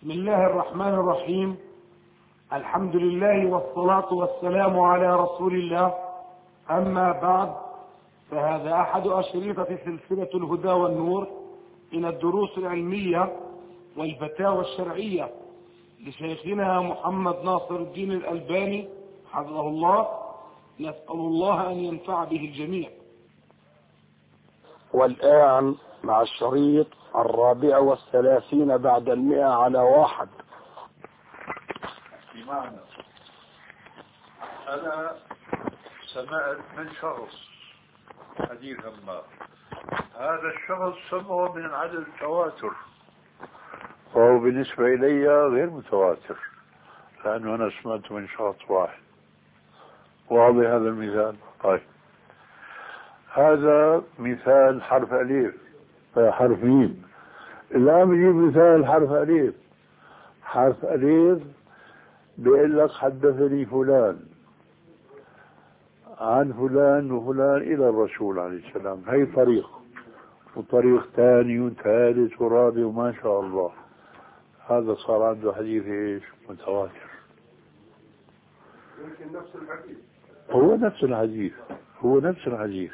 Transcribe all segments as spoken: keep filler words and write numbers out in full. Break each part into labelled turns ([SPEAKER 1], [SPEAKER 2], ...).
[SPEAKER 1] بسم الله الرحمن الرحيم. الحمد لله والصلاة والسلام على رسول الله. أما بعد، فهذا أحد أشرطة سلسلة الهدى والنور من الدروس العلمية والفتاوى الشرعية لشيخنا محمد ناصر الدين الألباني حفظه الله. نسأل الله أن ينفع به الجميع.
[SPEAKER 2] والآن مع الشريط الرابع والثلاثين بعد المئة على واحد.
[SPEAKER 3] بمعنى أنا سمعت من شخص حديثا ما، هذا الشخص سمعه من عدد التواتر، وهو بالنسبة إلي غير متواتر لأنه أنا سمعته من شخص واحد. واضح هذا المثال؟ طيب، هذا مثال حرف أليف حرف ميم. الآن بجيب مثال حرف أليف. حرف أليف بيقول لك حدثني فلان عن فلان وفلان إلى الرسول عليه السلام. هي طريق، وطريق ثاني وثالث ورابع وما شاء الله. هذا صار عنده حديث إيش؟ متواتر.
[SPEAKER 4] يمكن نفس الحديث،
[SPEAKER 3] هو نفس الحديث هو نفس الحديث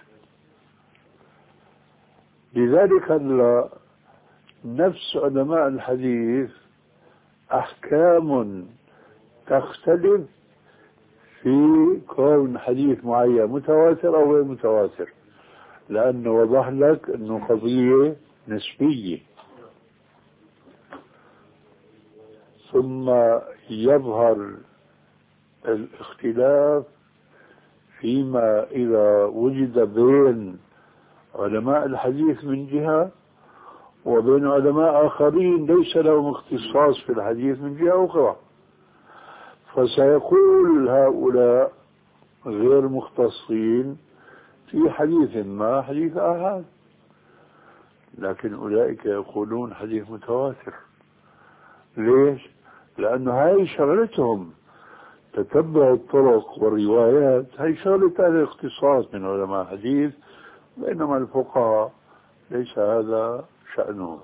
[SPEAKER 3] لذلك نفس علماء الحديث أحكام تختلف في كون حديث معين متواتر أو غير متواتر، لأنه وضح لك أنه قضية نسبية. ثم يظهر الاختلاف فيما إذا وجد بين علماء الحديث من جهة وبين علماء آخرين ليس لهم اختصاص في الحديث من جهة أخرى، فسيقول هؤلاء غير مختصين في حديث ما حديث آحاد، لكن أولئك يقولون حديث متواتر. ليش؟ لأنه هاي شغلتهم، تتبع الطرق والروايات، هاي شغلة أهل الاختصاص من علماء الحديث، بينما الفقهاء ليس هذا شأنهم.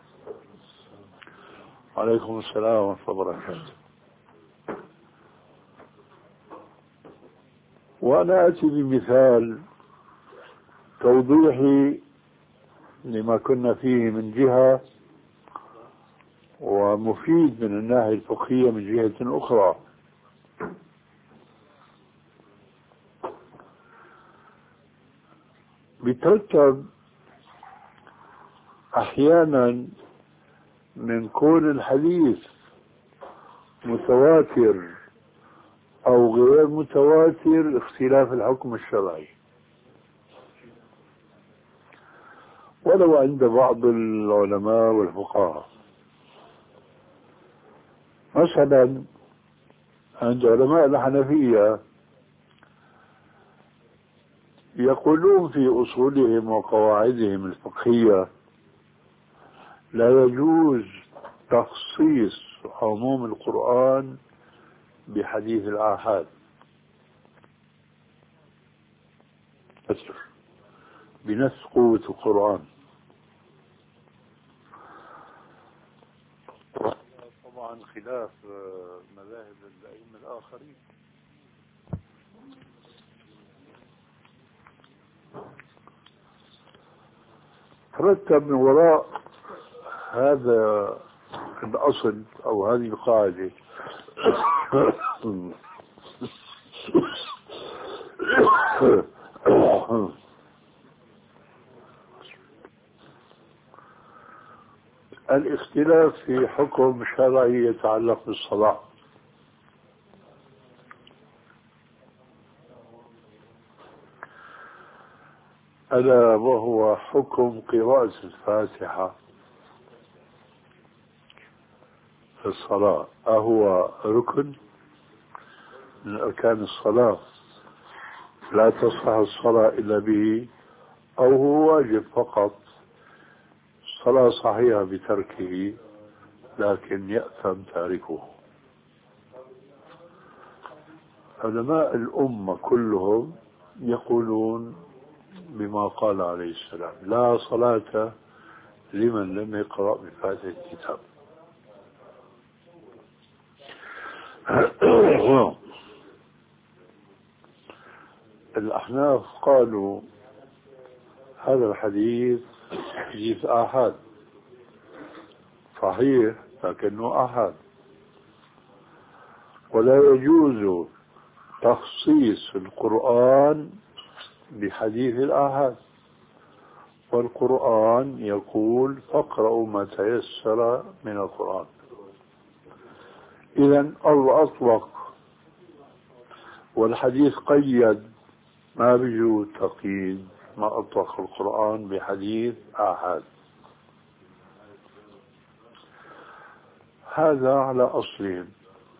[SPEAKER 3] عليكم السلام ورحمة الله وبركاته. وأنا أتي بمثال توضيحي لما كنا فيه من جهة، ومفيد من الناحية الفقهية من جهة أخرى. بيترتب أحيانا من كون الحديث متواتر أو غير متواتر اختلاف الحكم الشرعي، ولو عند بعض العلماء والفقهاء. مثلا عند علماء الحنفية يقولون في أصولهم وقواعدهم الفقهية لا يجوز تخصيص عموم القرآن بحديث الآحاد بنفس قوة القرآن. طبعا خلاف مذاهب الأئمة الآخرين. ترتب من وراء هذا الأصل أو هذه القاعدة الاختلاف في حكم شرعي يتعلق بالصلاة. ألا وهو حكم قراءة الفاتحة في الصلاة. أهو ركن من أركان الصلاة لا تصح الصلاة إلا به، أو هو واجب فقط الصلاة صحيحة بتركه لكن يأثم تاركه؟ علماء الأمة كلهم يقولون بما قال عليه السلام: لا صلاة لمن لم يقرأ بفاتحة الكتاب. الأحناف قالوا هذا الحديث حديث آحاد صحيح لكنه آحاد، ولا يجوز تخصيص القرآن بحديث الآحاد، والقرآن يقول فاقرأوا ما تيسر من القرآن. إذن الله أطلق والحديث قيد، ما بيجوز تقييد ما أطلق القرآن بحديث آحاد. هذا على أصلين.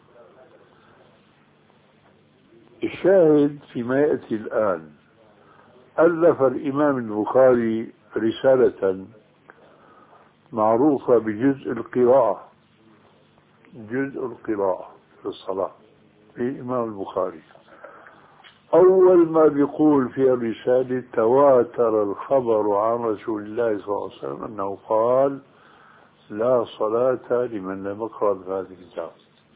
[SPEAKER 3] الشاهد فيما يأتي الآن، ألف الإمام البخاري رسالة معروفة بجزء القراءة، جزء القراءة في الصلاة في الإمام البخاري. أول ما بيقول في الرسالة تواتر الخبر عن رسول الله صلى الله عليه وسلم أنه قال لا صلاة لمن لم يقرأ بهذا الكتاب.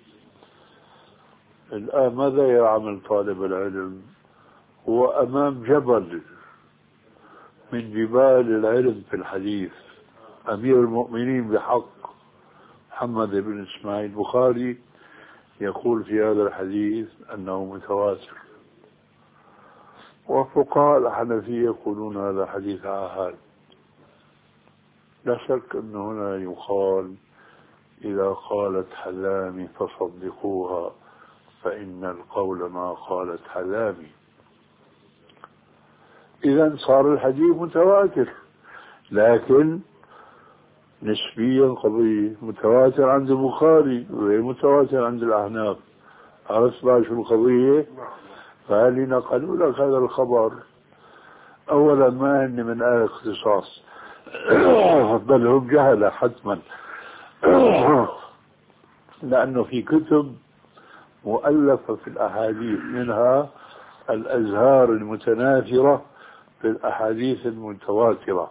[SPEAKER 3] الآن ماذا يعمل طالب العلم؟ هو أمام جبل من جبال العلم في الحديث، أمير المؤمنين بحق محمد بن إسماعيل البخاري يقول في هذا الحديث أنه متواتر، وفقهاء الحنفية يقولون هذا حديث آحاد. لا شك أن هنا يقال إذا قالت حلامي فصدقوها فإن القول ما قالت حلامي. إذن صار الحديث متواتر، لكن نسبيا قضية متواتر عند البخاري وغير متواتر عند الأحناف. عرفت بقى شو القضية؟ فهل نقلوا لك هذا الخبر؟ أولا ما هن من أهل اختصاص بل هم جهلة حتما، لأنه في كتب مؤلفة في الأحاديث، منها الأزهار المتناثرة في الأحاديث المتواترة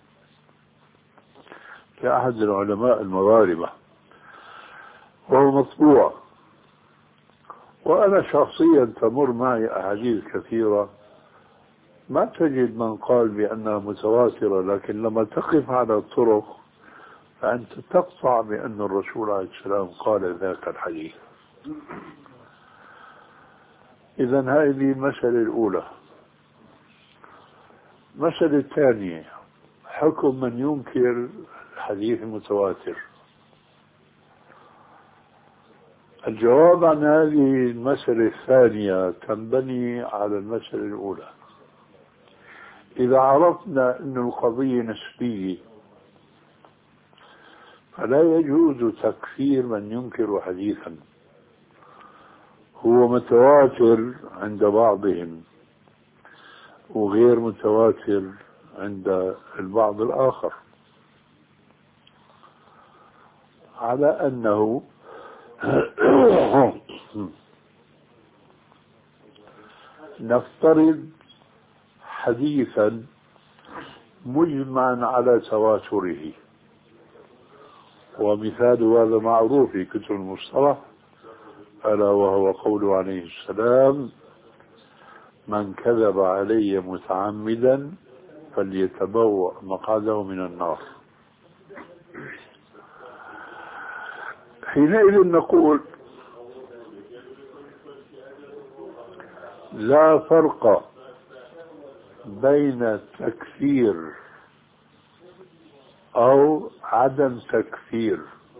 [SPEAKER 3] لأحد العلماء المغاربة، وهو مطبوع. وأنا شخصيا تمر معي أحاديث كثيرة ما تجد من قال بأنها متواترة، لكن لما تقف على الطرق فأنت تقطع بأن الرسول عليه السلام قال ذاك الحديث. إذن هذه المسألة الأولى. المسألة الثانية حكم من ينكر الحديث المتواتر. الجواب عن هذه المسألة الثانية تنبني على المسألة الأولى. إذا عرفنا أن القضية نسبية فلا يجوز تكفير من ينكر حديثا هو متواتر عند بعضهم وغير متواتر عند البعض الآخر، على أنه نفترض حديثا مجمعا على تواتره، ومثال هذا معروف في كتب المصطلح، ألا وهو قوله عليه السلام من كذب علي متعمدا فليتبوأ مقعده من النار. حينئذ نقول لا فرق بين تكفير أو عدم تكفير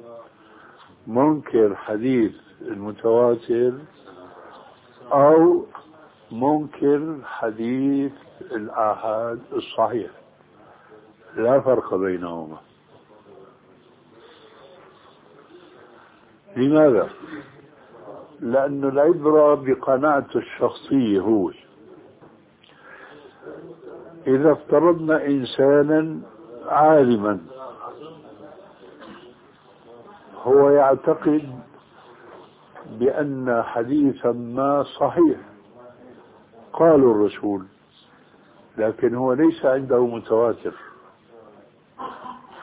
[SPEAKER 3] منكر حديث المتواتر أو منكر حديث الآحاد الصحيح، لا فرق بينهما. لماذا؟ لأن العبرة بقناعته الشخصية. هو إذا افترضنا إنسانا عالما هو يعتقد بأن حديثا ما صحيح قالوا الرسول، لكن هو ليس عنده متواتر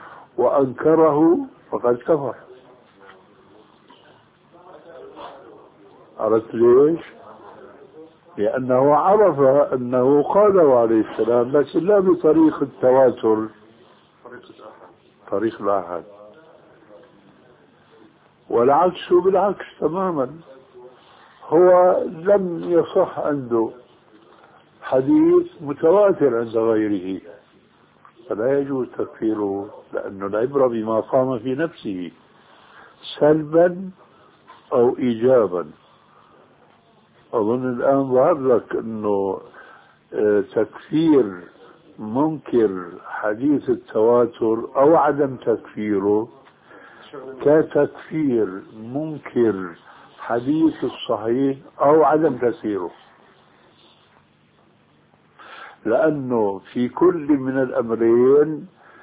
[SPEAKER 3] وأنكره فقد كفر. عرفت ليش؟ لأنه عرف أنه قاله عليه السلام، لكن لا بطريق التواتر، طريق الآحاد. والعكس بالعكس تماما، هو لم يصح عنده حديث متواتر عند غيره، فلا يجوز تكفيره، لأنه العبرة بما قام في نفسه سلبا أو إيجابا. أظن الآن ظهر لك أنه تكفير منكر حديث التواتر أو عدم تكفيره كتكفير منكر حديث الصحيح أو عدم تكفيره، لأنه في كل من الأمرين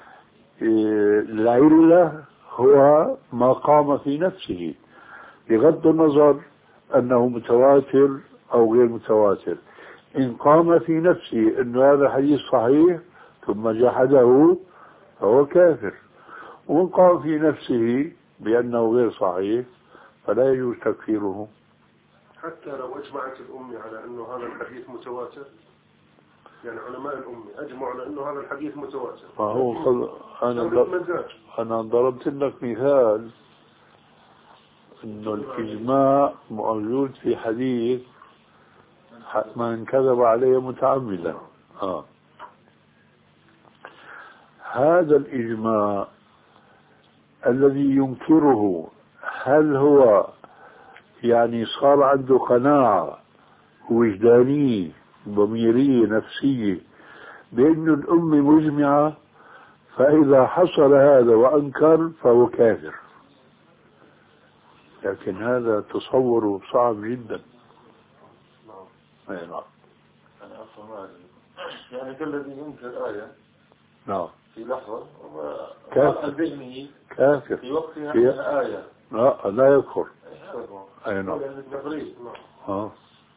[SPEAKER 3] العلة هو ما قام في نفسه، بغض النظر أنه متواتر أو غير متواتر. إن قام في نفسه أن هذا حديث صحيح ثم جحده فهو كافر، وإن قام في نفسه بأنه غير صحيح فلا يجوز تكفيره.
[SPEAKER 4] حتى لو أجمعت الأمة على أنه هذا الحديث متواتر، يعني علماء الأمة أجمعوا على أنه هذا الحديث متواتر،
[SPEAKER 3] فهو خل... أنا, ضرب... أنا ضربت لك مثال أنه الإجماع موجود في حديث من كذب عليه متعمدا. آه. هذا الإجماع الذي ينكره هل هو يعني صار عنده قناعة وجدانية ضميرية نفسية بأن الأمة مجمعة، فإذا حصل هذا وأنكر فهو كافر؟ لكن هذا تصوره صعب جدا.
[SPEAKER 4] نعم. أنا أفهم يعني كالذي ينكر آية
[SPEAKER 3] نعم
[SPEAKER 4] في لحظة
[SPEAKER 3] كافر
[SPEAKER 4] ذهنه
[SPEAKER 3] كافر
[SPEAKER 4] في وقتها في... آية
[SPEAKER 3] لا لا يكفر. أي نعم. آه.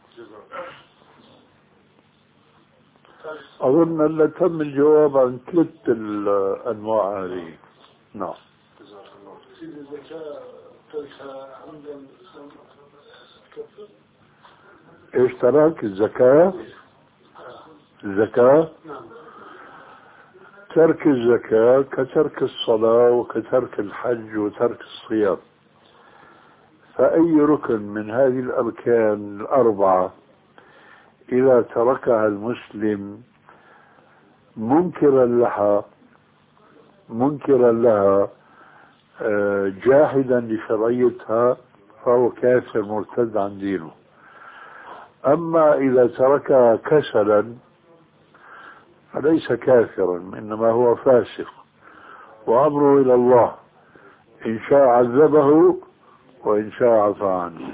[SPEAKER 3] أظن أن تم الجواب عن ثلاث الأنواع هذه. نعم. ايش ترك الزكاة؟ الزكاة ترك الزكاة كترك الصلاة وكترك الحج وترك الصيام، فأي ركن من هذه الأركان الأربعة إذا تركها المسلم منكرا لها منكرا لها جاحدا لشرعيتها فهو كافر مرتد عن دينه. أما إذا تركها كسلا فليس كافرا، إنما هو فاسق وأمره إلى الله، إن شاء عذبه وإن شاء عفى عنه.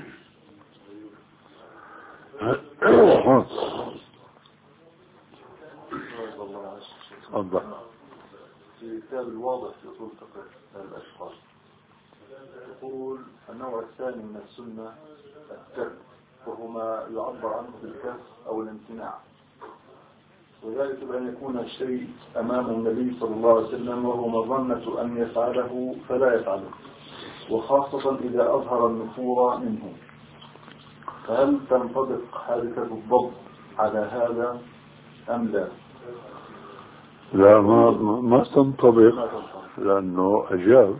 [SPEAKER 3] الله.
[SPEAKER 4] في كتاب الواضح في أصول فقه الأشخاص يقول النوع الثاني من السنة الترك، وهو ما يعبر عنه بالكف أو الامتناع، وذلك بأن يكون الشيء أمام النبي صلى الله عليه وسلم وهو مظنة أن يفعله فلا يفعله، وخاصة إذا أظهر النفور منه. فهل تنطبق حادثة الضبط على هذا أم لا؟
[SPEAKER 3] لا ما ما تنطبق، لأنه أجاب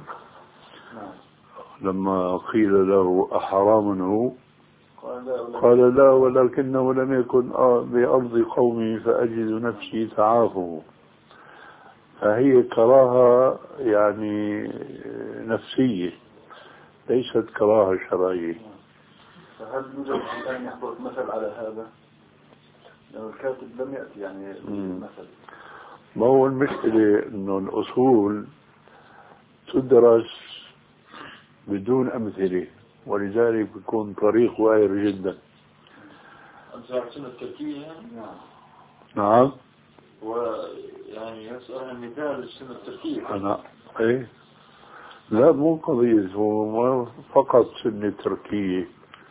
[SPEAKER 3] لما قيل له أحرام هو قال لا ولكنه لم يكن بأرض قومي فأجد نفسي تعافه، فهي كراهة يعني نفسية ليست كراهة شرعية.
[SPEAKER 4] فهل يوجد الآن يحضر مثل على هذا؟ لأن الكاتب لم يأتي يعني مثل.
[SPEAKER 3] ما هو المشكلة إنه الأصول تدرس بدون أمثلة، ولذلك بيكون طريق وائر جدا.
[SPEAKER 4] أنت سنة التركية؟
[SPEAKER 3] نعم.
[SPEAKER 4] ويعني يسأل عن مثال السنة التركية.
[SPEAKER 3] أنا إيه لا مو قضية هو فقط سنة تركية،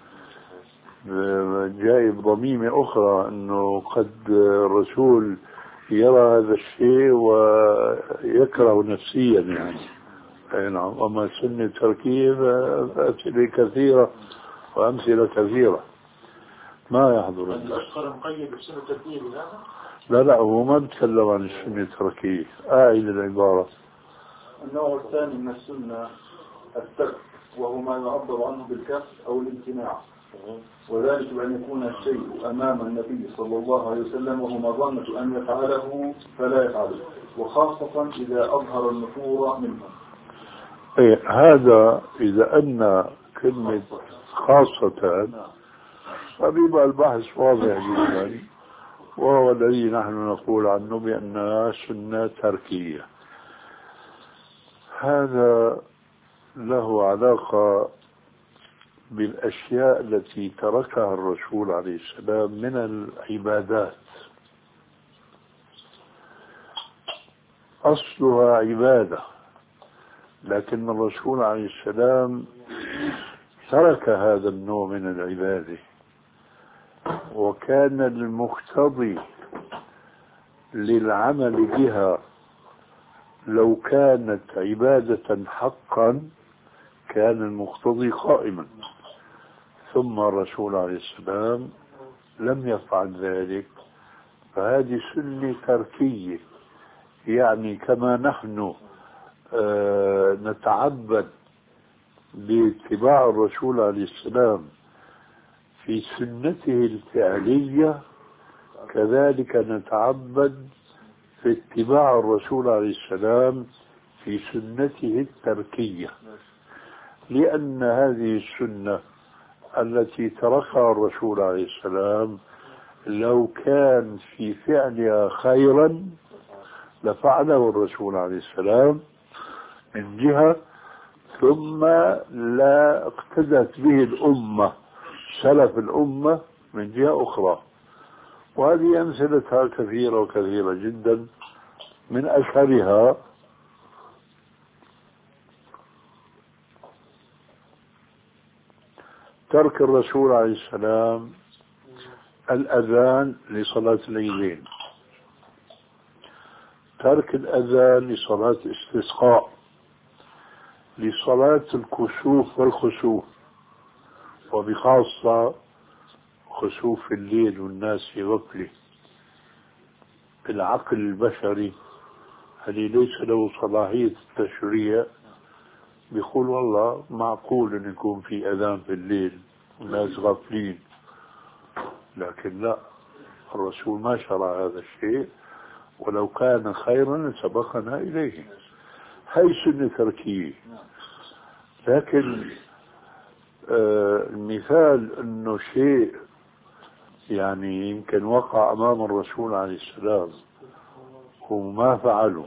[SPEAKER 3] جايب ضميمة أخرى أنه قد الرسول يرى هذا الشيء ويكره نفسيا يعني. أي نعم. أما السنة التركية فأسئلة كثيرة وأمثلة كثيرة ما يحضر.
[SPEAKER 1] الأشقر مقيد بسنة التركية هذا؟
[SPEAKER 3] لا لا هو ما بتكلم عن السنة التركية. أعيد العبارة.
[SPEAKER 4] النوع الثاني من السنة الترك، وهو ما يعبر عنه بالكف أو الامتناع، وذلك بأن يكون الشيء أمام النبي صلى الله عليه وسلم وهو مظنة أن يفعله فلا يفعله، وخاصة إذا أظهر النفور منه.
[SPEAKER 3] إيه هذا إذا أن كلمة خاصة فبيبقى البحث واضح جدا، وهو الذي نحن نقول عنه بأنها سنة تركية. هذا له علاقة بالأشياء التي تركها الرسول عليه السلام من العبادات. أصلها عبادة، لكن الرسول عليه السلام ترك هذا النوع من العبادة، وكان المقتضي للعمل بها لو كانت عبادة حقا كان المقتضي قائما، ثم الرسول عليه السلام لم يفعل ذلك، فهذه سنة تركية. يعني كما نحن آه نتعبد باتباع الرسول عليه السلام في سنته الفعلية، كذلك نتعبد في اتباع الرسول عليه السلام في سنته التركية، لأن هذه السنة التي تركها الرسول عليه السلام لو كان في فعلها خيرا لفعله الرسول عليه السلام من جهة، ثم لا اقتدت به الأمة سلف الأمة من جهة أخرى. وهذه أمثلتها كثيرة وكثيرة جدا، من أشهرها ترك الرسول عليه السلام الأذان لصلاة العيدين، ترك الأذان لصلاة الاستسقاء، لصلاة الكسوف والخسوف، وبخاصة خسوف الليل والناس في غفلة. العقل البشري الذي ليس له صلاحية التشريع بيقول والله معقول أن يكون في أذان في الليل والناس غافلين، لكن لا، الرسول ما شرع هذا الشيء، ولو كان خيرا سبقنا إليه. هاي سنة تركية. لكن آه المثال أنه شيء يعني يمكن وقع أمام الرسول عليه السلام وما فعله،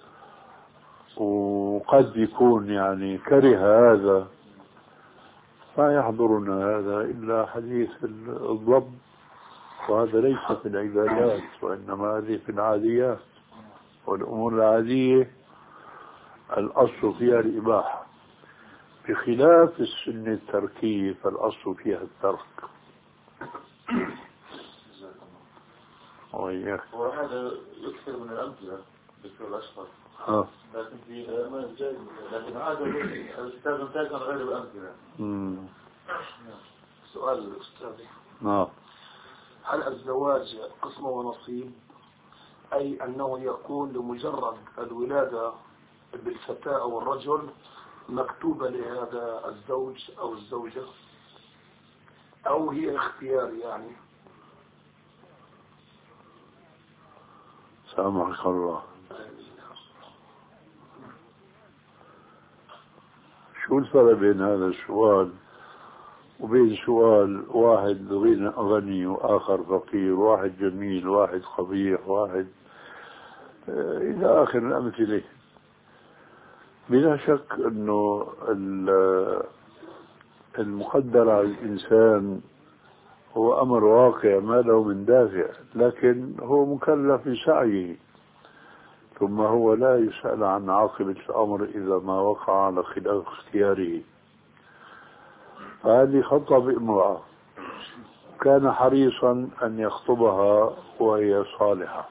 [SPEAKER 3] وقد يكون يعني كره هذا، ما يحضرنا هذا إلا حديث الضب، وهذا ليس في العبادات وإنما هذه في العاديات، والأمور العادية الأصل فيها الإباحة، بخلاف السنة التركية فالأصل فيها الترك.
[SPEAKER 4] وهذا يكثر من الأمثلة بشكل الأشخاص، لكن في ما جاي، لكن هذا الاستاذ متاجا غير الأمثلة.
[SPEAKER 1] سؤال الأستاذ،
[SPEAKER 3] نعم،
[SPEAKER 1] هل الزواج قسم ونصيب، أي أنه يكون لمجرد الولادة بالفتاة أو الرجل مكتوبة لهذا الزوج أو الزوجة، أو هي اختيار؟ يعني
[SPEAKER 3] سامحك الله، شو الفرق بين هذا السؤال وبين سؤال واحد غني وآخر فقير، واحد جميل واحد قبيح، واحد إلى آخر الأمثلة؟ بلا شك أنه المقدر على الإنسان هو أمر واقع ما له من دافع، لكن هو مكلف بسعيه، ثم هو لا يسأل عن عاقبة الأمر إذا ما وقع على خلاف اختياره. فهذه خطب امرأة كان حريصا أن يخطبها وهي صالحة،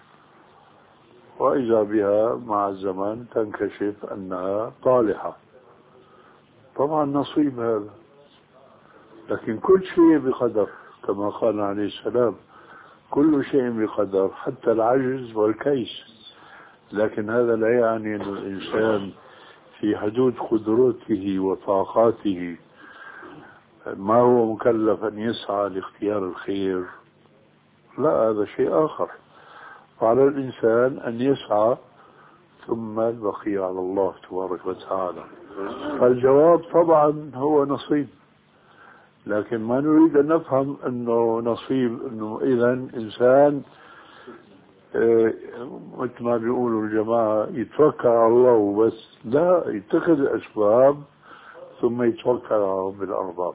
[SPEAKER 3] وإذا بها مع الزمن تنكشف أنها طالحة، طبعا نصيب هذا، لكن كل شيء بقدر كما قال عليه السلام، كل شيء بقدر حتى العجز والكيس. لكن هذا لا يعني أن الإنسان في حدود قدرته وطاقاته ما هو مكلف أن يسعى لاختيار الخير، لا، هذا شيء آخر. فعلى الإنسان أن يسعى ثم البقية على الله تبارك وتعالى. فالجواب طبعا هو نصيب، لكن ما نريد أن نفهم أنه نصيب أنه إذا إنسان اه مثل ما بيقولوا الجماعة يتوكل على الله وبس، لا، يتخذ الأسباب ثم يتوكل على رب الأرباب.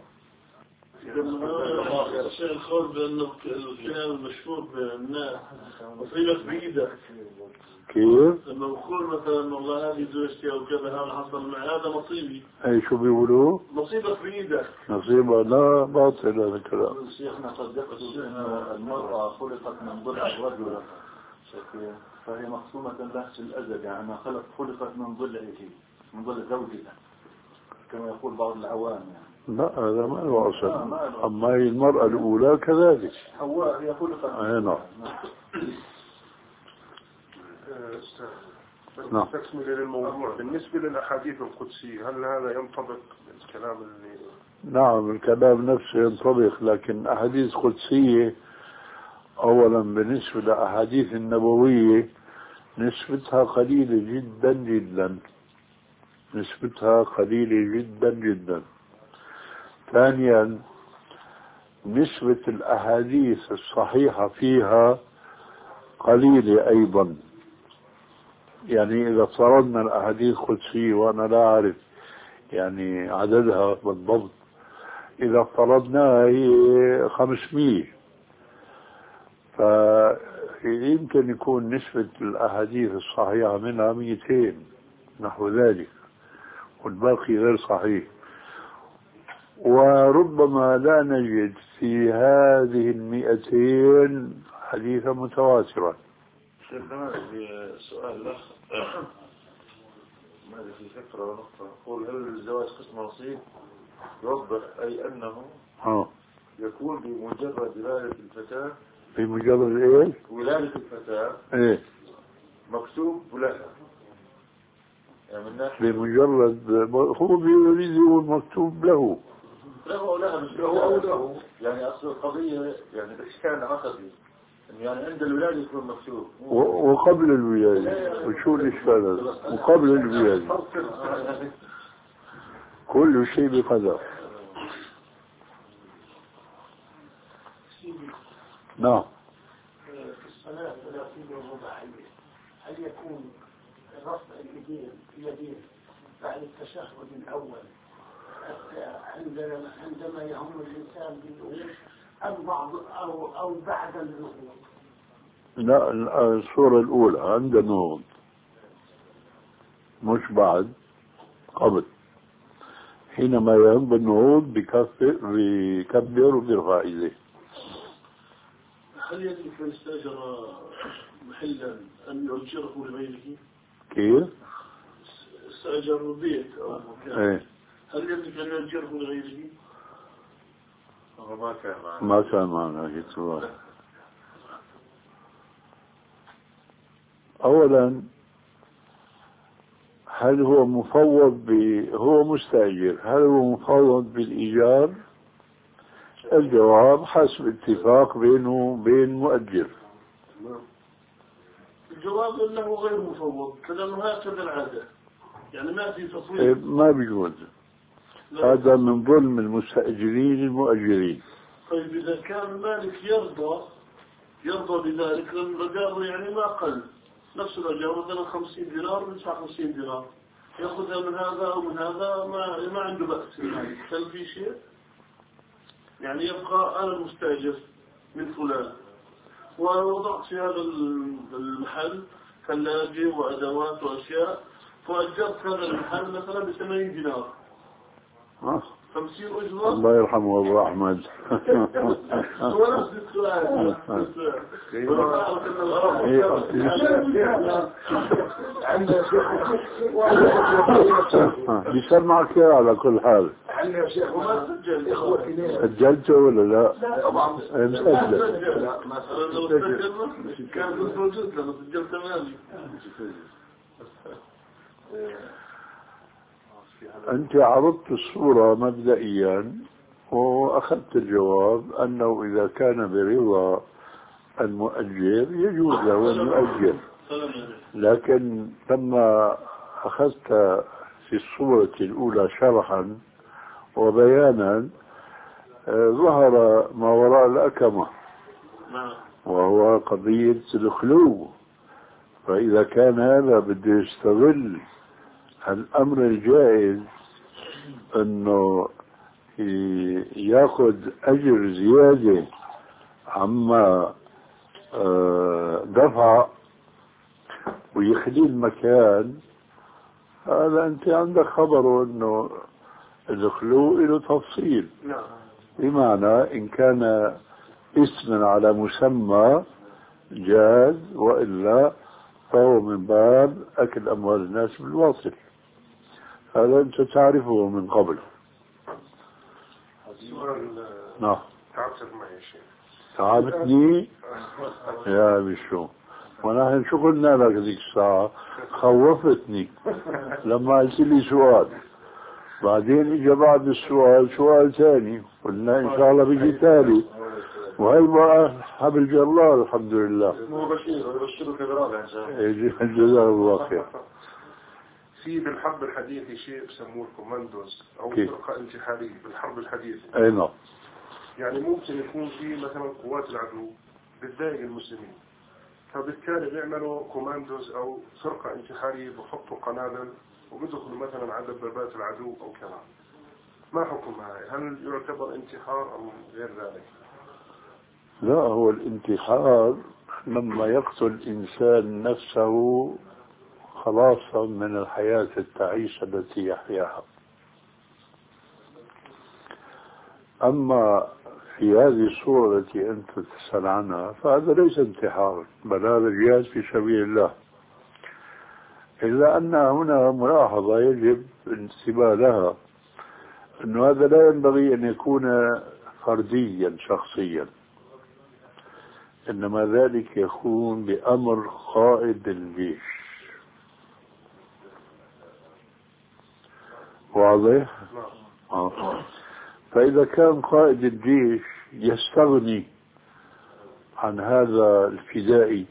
[SPEAKER 5] الشيء الخوف بأنه الكلام المشهور بين الناس مصيبة بعيدة.
[SPEAKER 3] كيف؟
[SPEAKER 5] لما بقول مثلا والله هذه زوجتي أو كذا هذا حصل معي هذا نصيبي.
[SPEAKER 3] أي شو بيقولوا؟
[SPEAKER 5] مصيبة بعيدة.
[SPEAKER 3] نصيبة، لا، باطل هذا الكلام.
[SPEAKER 4] شيخنا قد يقصد أن المرأة خلقت من ضلع الرجل فهي مقسومة له في الأزل، يعني أنها خلقت من ضلعه من ضلع زوجها كما يقول بعض العوام يعني.
[SPEAKER 3] لا، هذا ما هو أصل. أما هي المرأة الأولى كذلك.
[SPEAKER 4] حواء هي خلقت.
[SPEAKER 3] أي نعم.
[SPEAKER 6] نعم. تكمل للموضوع بالنسبة للأحاديث القدسية، هل هذا ينطبق الكلام اللي؟
[SPEAKER 3] نعم، الكلام نفسه ينطبق، لكن أحاديث قدسية أولا بالنسبة لأحاديث النبوية نسبتها قليلة جدا جدا، نسبتها قليلة جدا جدا. ثانيا نسبة الأحاديث الصحيحة فيها قليلة أيضا. يعني إذا افترضنا الأحاديث القدسية، وأنا لا أعرف يعني عددها بالضبط، إذا افترضناها هي خمسمية، فيمكن يكون نسبة الأحاديث الصحيحة منها مئتين نحو ذلك، والباقي غير صحيح. وربما لا نجد في هذه المئتين حديثا متواترا.
[SPEAKER 4] شيخنا سؤال لك ماذا في فكرة ونقطة، يقول هل الزواج قسم نصيب؟ يوضح أي أنه
[SPEAKER 3] ها.
[SPEAKER 4] يكون بمجرد ولادة الفتاة،
[SPEAKER 3] بمجرد ايش؟
[SPEAKER 4] ولادة الفتاة
[SPEAKER 3] ايه
[SPEAKER 4] مكتوب لها، يعني من ناحية
[SPEAKER 3] بمجرد هو بيريد المكتوب له
[SPEAKER 4] له أو لها، مش له أو له، يعني أصل القضية يعني إشكال عقدي، يعني عند الولادة يكون مكتوب
[SPEAKER 3] وقبل الولادة. وشو الإشكال هذا؟ وقبل الولادة كل شيء بقدر. نعم.
[SPEAKER 7] في الصلاة ثلاثين رباعية هل يكون رفع اليدين اليدين بعد التشهد الأول عندما عندما يهم الإنسان بالنهوض أم بعض أو أو بعد النهوض؟
[SPEAKER 3] لا، الصورة الأولى عند النهوض، مش بعد، قبل. حينما يهم بالنهوض بكفر بيكبر وبيرفع إيديه.
[SPEAKER 5] هل يجب من استأجر محلا أن يؤجره لغيره؟
[SPEAKER 3] كيف؟
[SPEAKER 5] استأجر بيت أو مكان،
[SPEAKER 3] ايه.
[SPEAKER 5] هل يجب أن يؤجره لغيره؟
[SPEAKER 4] ما كان معنا
[SPEAKER 3] ما كان معنا هيك سؤال. أولا هل هو مفوض ب... هو مستأجر، هل هو مفوض بالإيجار؟ الجواب حسب اتفاق بينه وبين مؤجر.
[SPEAKER 5] الجواب أنه غير مفوض، لأنه هكذا العادة، يعني ما في تصوير.
[SPEAKER 3] ما بيجوز، هذا من ظلم المستأجرين المؤجرين.
[SPEAKER 5] طيب إذا كان المالك يرضى يرضى بذلك، لأن الأجار يعني ما قل، نفس الأجار مثلا خمسين دينار ويدفع خمسين دينار، يأخذها من هذا أو من هذا، ما ما عنده بأس المالك. هل في شيء؟ يعني يبقى أنا المستأجر من فلان، ووضعت في هذا المحل ثلاجة وأدوات وأشياء، فأجرت هذا المحل مثلا بثمانين دينار،
[SPEAKER 3] آه.
[SPEAKER 5] خمسين أجرة.
[SPEAKER 3] الله يرحمه أبو أحمد.
[SPEAKER 5] هو نفس السؤال.
[SPEAKER 3] بيسمعك على كل حال.
[SPEAKER 1] يعني يا شيخ
[SPEAKER 5] وما سجل
[SPEAKER 1] إخوتي
[SPEAKER 3] سجلته ولا لا؟
[SPEAKER 1] لا طبعا
[SPEAKER 3] مسجل.
[SPEAKER 5] لا ما سجل. لو سجل كان كنت موجود لما سجلت تمامي.
[SPEAKER 3] أنت عرضت الصورة مبدئيا وأخذت الجواب أنه إذا كان برضا المؤجر يجوز له أن يؤجر، لكن لما أخذت في الصورة الأولى شرحا وبيانا ظهر ما وراء الأكمة وهو قضية الخلو. فإذا كان هذا بده يستغل الأمر الجائز أنه ياخذ أجر زيادة عما دفع ويخلي المكان، هذا أنت عندك خبر أنه الخلو له تفصيل، بمعنى إن كان اسما على مسمى جاز، وإلا فهو من باب أكل أموال الناس بالباطل. هذا أنت تعرفه من قبل. نعم
[SPEAKER 6] تعبت معي شيء.
[SPEAKER 3] تعبتني يا بشو، ونحن شو قلنا لك ذيك الساعة؟ خوفتني لما قلت لي سؤال، بعدين اجى بعد السؤال سؤال ثاني، قلنا ان شاء الله بيجي تالي، وهي بقى حبل جلال الحمد لله.
[SPEAKER 4] مو بشير يبشرك برابع ان شاء الله.
[SPEAKER 3] جزاه الله خير.
[SPEAKER 6] في بالحرب الحديثة شيء بسموه كوماندوز او فرقة انتحارية بالحرب الحديثة.
[SPEAKER 3] اي نعم.
[SPEAKER 6] يعني ممكن يكون في مثلا قوات العدو بتضايق المسلمين، فبالتالي بيعملوا كوماندوز او فرقة انتحارية بحطوا قنابل وبيدخلوا مثلا على دبابات العدو او كذا. ما حكم هاي؟ هل يعتبر انتحار او غير ذلك؟
[SPEAKER 3] لا، هو الانتحار لما يقتل إنسان نفسه خلاصا من الحياة التعيسة التي يحياها. أما في هذه الصورة التي أنت تسأل عنها فهذا ليس انتحار، بل هذا جهاد في سبيل الله. إلا أن هنا ملاحظة يجب الانتباه لها، أنه هذا لا ينبغي أن يكون فرديا شخصيا، إنما ذلك يكون بأمر قائد الجيش. واضح؟ آه. فإذا كان قائد الجيش يستغني عن هذا الفدائي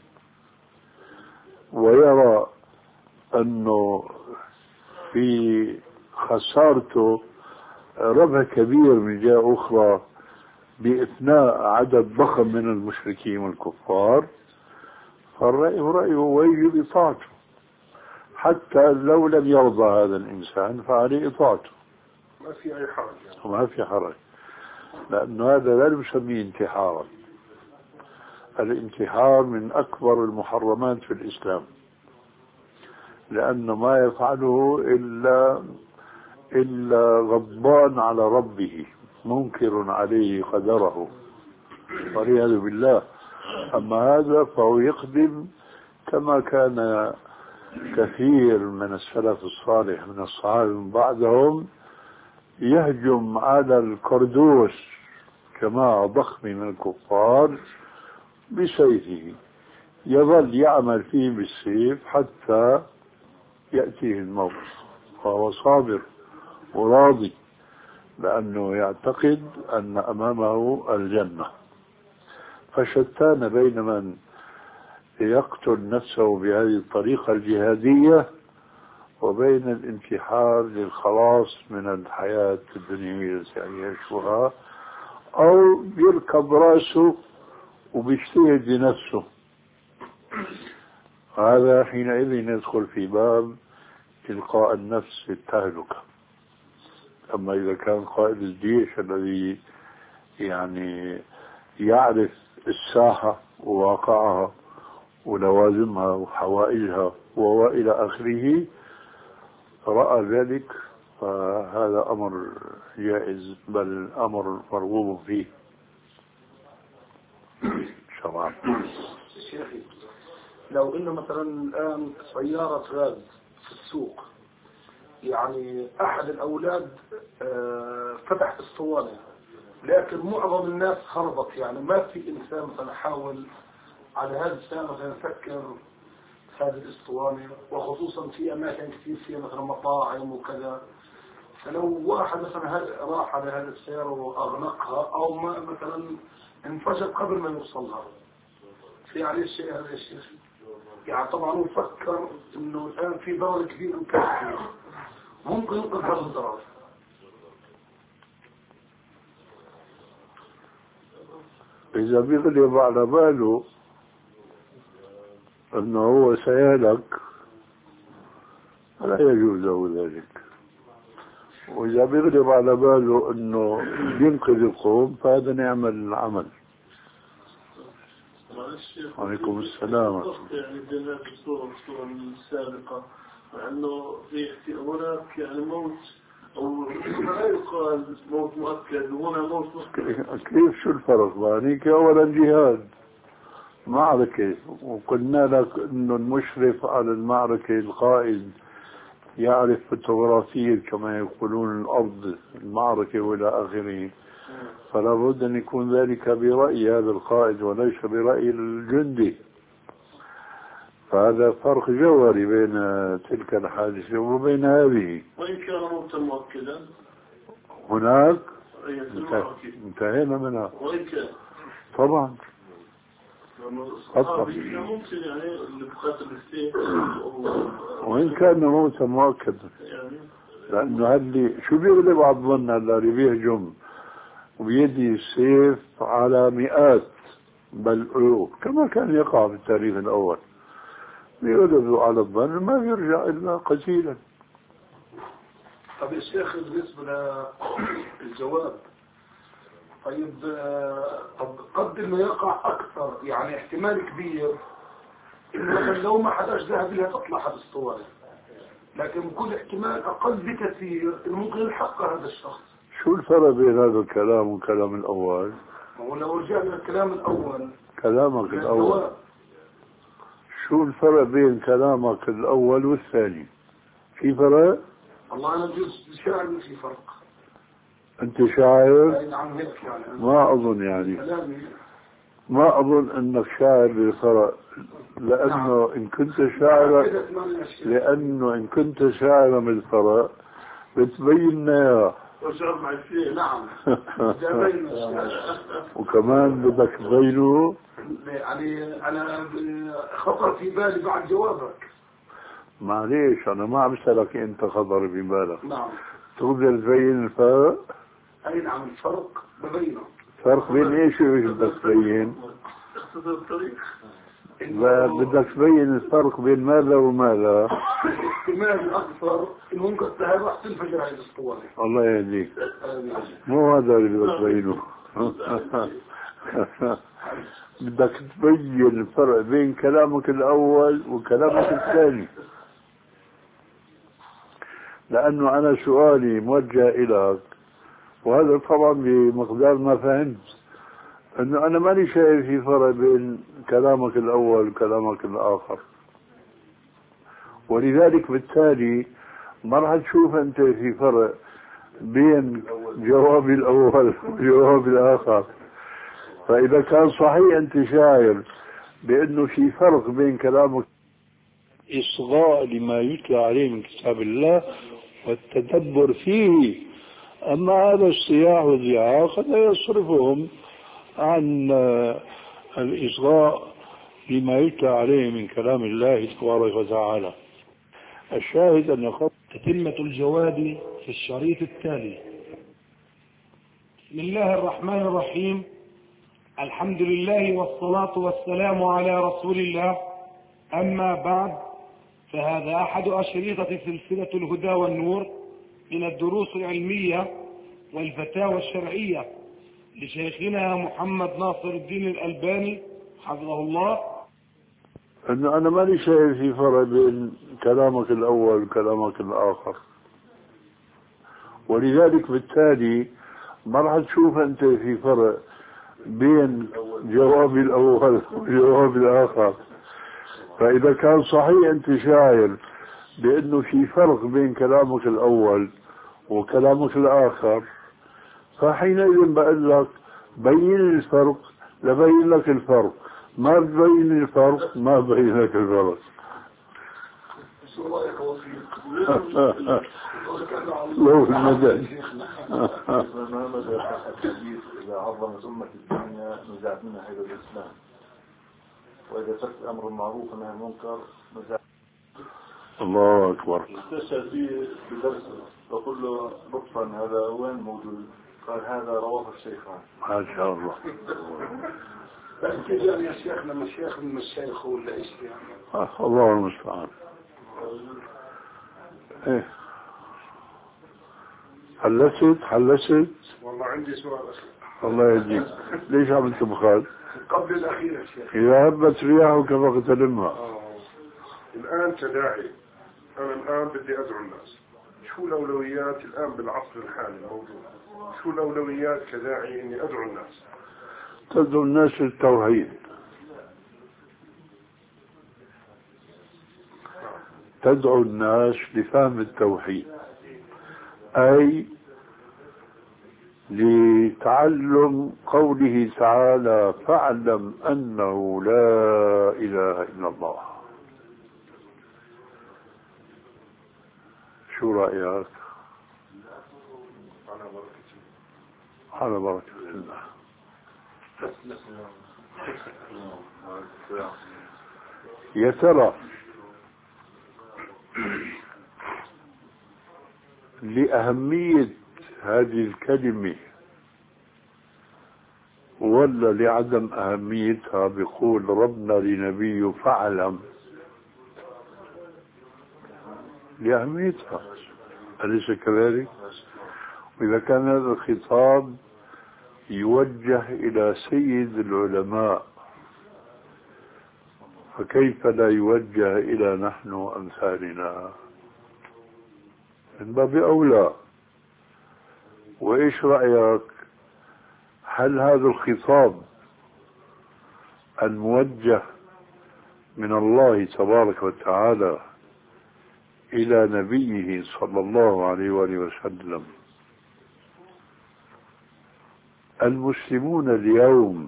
[SPEAKER 3] ويرى أنه في خسارته ربح كبير من جهة أخرى بإثناء عدد ضخم من المشركين والكفار، فالرأي رأيه ويجب إطاعته، حتى لو لم يرضى هذا الإنسان فعليه إطاعته.
[SPEAKER 6] ما في أي حرج يعني.
[SPEAKER 3] ما في حرج، لأنه هذا لا نسميه انتحارا. الانتحار من أكبر المحرمات في الإسلام، لأن ما يفعله إلا إلا غضبان على ربه منكر عليه قدره والعياذ بالله. أما هذا فهو يقدم كما كان كثير من السلف الصالح من الصحابة من بعدهم يهجم على القردوس جماعة ضخمة من الكفار بسيفه، يظل يعمل فيه بالسيف حتى يأتيه الموت، وهو صابر وراضي لأنه يعتقد أن أمامه الجنة. فشتان بين من يقتل نفسه بهذه الطريقة الجهادية وبين الانتحار للخلاص من الحياة الدنيوية التي يعيشها، أو يركب رأسه وبيجتهد لنفسه. هذا حينئذ يدخل في باب إلقاء النفس في التهلكة. أما إذا كان قائد الجيش الذي يعني يعرف الساحة وواقعها ولوازمها وحوائجها وإلى آخره رأى ذلك، فهذا أمر جائز، بل أمر مرغوب فيه شرعا.
[SPEAKER 1] شيخي، لو إنه مثلا الآن سيارة غاز في السوق يعني أحد الأولاد فتح اسطوانة، لكن معظم الناس خربت، يعني ما في إنسان مثلا حاول على هذا السنة مثلا يفكر هذه الاسطوانة، وخصوصا في أماكن كثير فيها مثلا مطاعم وكذا. فلو واحد مثلا راح على هذا السيارة وأغلقها أو ما مثلا انفجر قبل ما يوصلها، في عليه الشيء هذا الشيء. يعني طبعا هو فكر إنه الآن في ضرر كبير ممكن ممكن ينقذ هذا الضرر.
[SPEAKER 3] إذا بيغلب على باله أنه هو سيهلك لا يجوز له ذلك، وإذا بيغلب على باله أنه ينقذ القوم فهذا نعم العمل. عليكم السلام.
[SPEAKER 5] يعني بين هذه الصورة والصورة السابقة، لأنه في هناك يعني موت أو لا يقال موت مؤكد وهنا موت مؤكد.
[SPEAKER 3] كيف شو الفرق؟ يعني أولا جهاد معركة، وقلنا لك إنه المشرف على المعركة القائد يعرف فوتوغرافيا كما يقولون الأرض المعركة وإلى آخره، فلا بد أن يكون ذلك برأي هذا القائد وليس برأي الجندي. فهذا فرق جوهري بين تلك الحادثة وبين هذه.
[SPEAKER 5] وإن كان موتا مؤكدا
[SPEAKER 3] هناك انتهينا منها.
[SPEAKER 5] وإن كان
[SPEAKER 3] طبعا
[SPEAKER 5] ممكن يعني اللي بقاتل السيف
[SPEAKER 3] وإن كان موتا مؤكدا، لأنه هاللي شو بيغلب على الظن هلا اللي بيهجم وبيدي السيف على مئات بل ألوف كما كان يقع في التاريخ الأول، بيغلب على الظن ما بيرجع إلا قتيلا.
[SPEAKER 1] طب يا شيخ بالنسبة للجواب، طيب طب قد انه يقع اكثر، يعني احتمال كبير انه مثلا لو ما حداش ذهب لها تطلع هذا الاسطوانه، لكن بكل احتمال اقل بكثير انه ممكن يلحق هذا الشخص.
[SPEAKER 3] شو الفرق بين هذا الكلام والكلام الاول؟
[SPEAKER 1] ولو رجعنا للكلام الاول،
[SPEAKER 3] كلامك الاول شو الفرق بين كلامك الاول والثاني؟ في فرق؟
[SPEAKER 1] والله انا بجوز شاعر في فرق.
[SPEAKER 3] انت شاعر؟
[SPEAKER 1] نعم هيك يعني.
[SPEAKER 3] ما اظن يعني ما اظن انك شاعر بالفرق، لانه ان كنت شاعرا لانه ان كنت شاعرا بالفرق بتبين اياه.
[SPEAKER 1] نعم.
[SPEAKER 3] وكمان بدك تبينه.
[SPEAKER 1] يعني انا خطر في بالي بعد جوابك.
[SPEAKER 3] معليش انا ما عم بسألك انت خطر في بالك.
[SPEAKER 1] نعم.
[SPEAKER 3] تقدر تبين الفرق؟
[SPEAKER 1] اي نعم الفرق ببينه.
[SPEAKER 3] فرق بين ايش وايش بدك تبين؟ لا بدك تبين الفرق بين ماذا وماذا؟
[SPEAKER 1] احتمال اكثر انه ممكن راح تنفجر هذه الاسطوانه.
[SPEAKER 3] الله يهديك. مو هذا اللي بدك تبينه. بدك تبين الفرق بين كلامك الاول وكلامك الثاني، لانه انا سؤالي موجه اليك، وهذا طبعا بمقدار ما فهمت انه انا ماني شايف في فرق بين كلامك الاول وكلامك الاخر، ولذلك بالتالي ما راح تشوف انت في فرق بين جوابي الاول وجوابي الاخر. فاذا كان صحيح انت شاعر بانه في فرق بين كلامك اصغاء لما يتلى عليه من كتاب الله والتدبر فيه، اما هذا الصياح والزعاق قد يصرفهم عن الإصغاء لما يتلى عليه من كلام الله تبارك وتعالى. الشاهد أن
[SPEAKER 1] تتمة الجواب في الشريط التالي. بسم الله الرحمن الرحيم، الحمد لله والصلاة والسلام على رسول الله، أما بعد، فهذا أحد أشريطة سلسلة الهدى والنور من الدروس العلمية والفتاوى الشرعية لشيخنا محمد ناصر الدين الألباني حفظه الله.
[SPEAKER 3] أنه أنا ماني شايف في فرق بين كلامك الأول وكلامك الآخر، ولذلك بالتالي ما راح تشوف أنت في فرق بين جوابي الأول وجوابي الآخر. فإذا كان صحيح أنت شاعر بأنه في فرق بين كلامك الأول وكلامك الآخر، فحينئذ بقول لك بين الفرق لبين لك الفرق، ما تبين الفرق ما بين لك الفرق. لو المدى
[SPEAKER 4] ما مدى الحديث إذا عظمت أمة الدنيا نزعت منها هيبة الإسلام، وإذا ترك أمر المعروف ونهي عن المنكر نزعت.
[SPEAKER 3] الله أكبر.
[SPEAKER 4] استشهد في بدرس وقل له لطفا هذا وين موجود؟ قال هذا رواه الشيخان.
[SPEAKER 3] ما شاء الله.
[SPEAKER 1] لكن يعني يا شيخنا مشايخ من مشايخ ولا ايش يعني؟
[SPEAKER 3] الله المستعان. ايه حلست حلست.
[SPEAKER 6] والله عندي سؤال أخي.
[SPEAKER 3] الله يهديك. ليش عملت بخال؟
[SPEAKER 6] قبل الأخير يا شيخ.
[SPEAKER 3] إذا هبت رياحك فاغتنمها.
[SPEAKER 6] آه. الآن كداعي أنا الآن بدي أدعو الناس، شو الأولويات الآن بالعصر الحالي الموجود؟ شو الأولويات كداعي إني أدعو الناس؟
[SPEAKER 3] تدعو الناس للتوحيد، تدعو الناس لفهم التوحيد، أي لتعلم قوله تعالى فاعلم أنه لا إله إلا الله. شو رأيك؟ على بركة الله. يا ترى لأهمية هذه الكلمة ولا لعدم أهميتها بيقول ربنا لنبيه فاعلم؟ لأهميتها، أليس كذلك؟ وإذا كان هذا الخطاب يوجه إلى سيد العلماء فكيف لا يوجه إلى نحن أمثالنا؟ من باب أولى. وإيش رأيك؟ هل هذا الخطاب الموجه من الله تبارك وتعالى إلى نبيه صلى الله عليه وآله وسلم المسلمون اليوم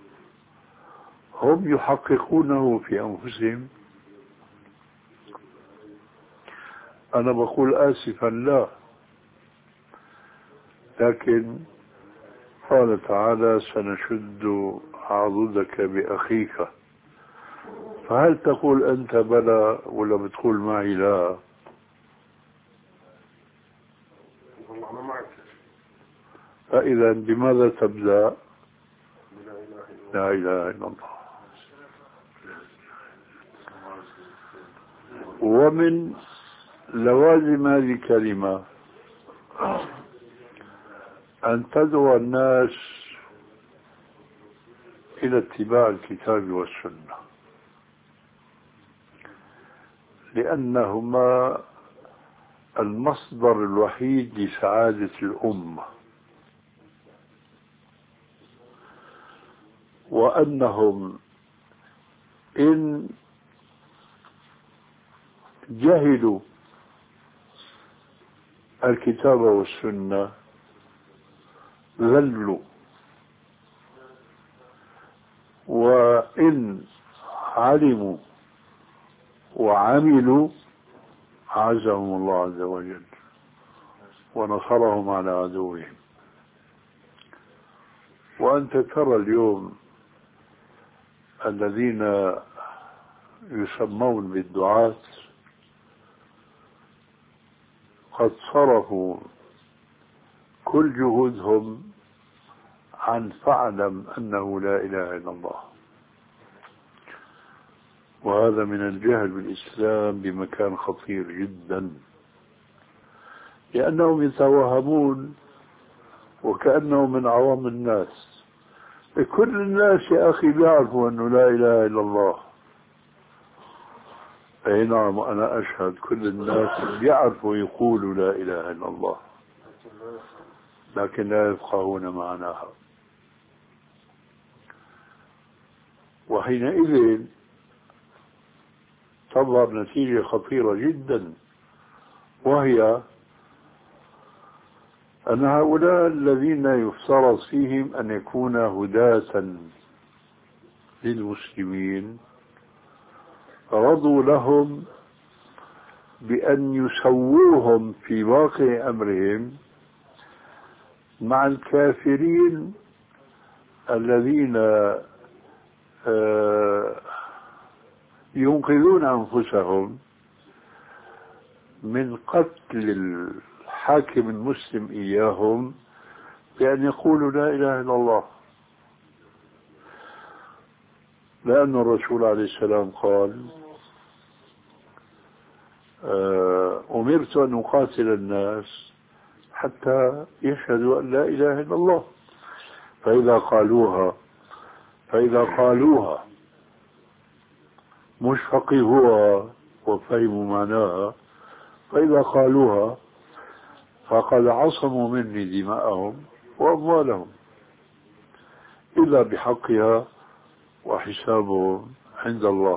[SPEAKER 3] هم يحققونه في أنفسهم؟ أنا بقول آسفا لا، لكن قال تعالى سنشد عضدك بأخيك، فهل تقول أنت بلى ولا بتقول معي لا؟
[SPEAKER 6] والله أنا معك.
[SPEAKER 3] فإذا بماذا تبدأ؟ لا إله إلا الله. ومن لوازم هذه الكلمة أن تدعو الناس إلى اتباع الكتاب والسنة، لأنهما المصدر الوحيد لسعادة الأمة، وأنهم إن جهلوا الكتاب والسنة ذلوا، وإن علموا وعملوا عزهم الله عز وجل ونصرهم على عدوهم. وأنت ترى اليوم الذين يسمون بالدعاة قد صرفوا كل جهودهم عن فاعلم أنه لا إله إلا الله، وهذا من الجهل بالإسلام بمكان خطير جدا، لأنهم يتوهمون وكأنهم من عوام الناس. كل الناس يا أخي بيعرفوا أنه لا إله إلا الله. أي نعم، أنا أشهد كل الناس بيعرفوا يقولوا لا إله إلا الله، لكن لا يفقهون معناها. وحينئذ تظهر نتيجة خطيرة جدا، وهي أن هؤلاء الذين يفترض فيهم أن يكون هداة للمسلمين رضوا لهم بأن يسووهم في واقع أمرهم مع الكافرين الذين ينقذون أنفسهم من قتل الحاكم المسلم إياهم بأن يقولوا لا إله إلا الله. لأن الرسول عليه السلام قال أمرت أن أقاتل الناس حتى يشهدوا أن لا إله إلا الله، فإذا قالوها فإذا قالوها مش فقهوها وفهموا معناها، فإذا قالوها فقد عصموا مني دماءهم وأموالهم إلا بحقها وحسابهم عند الله.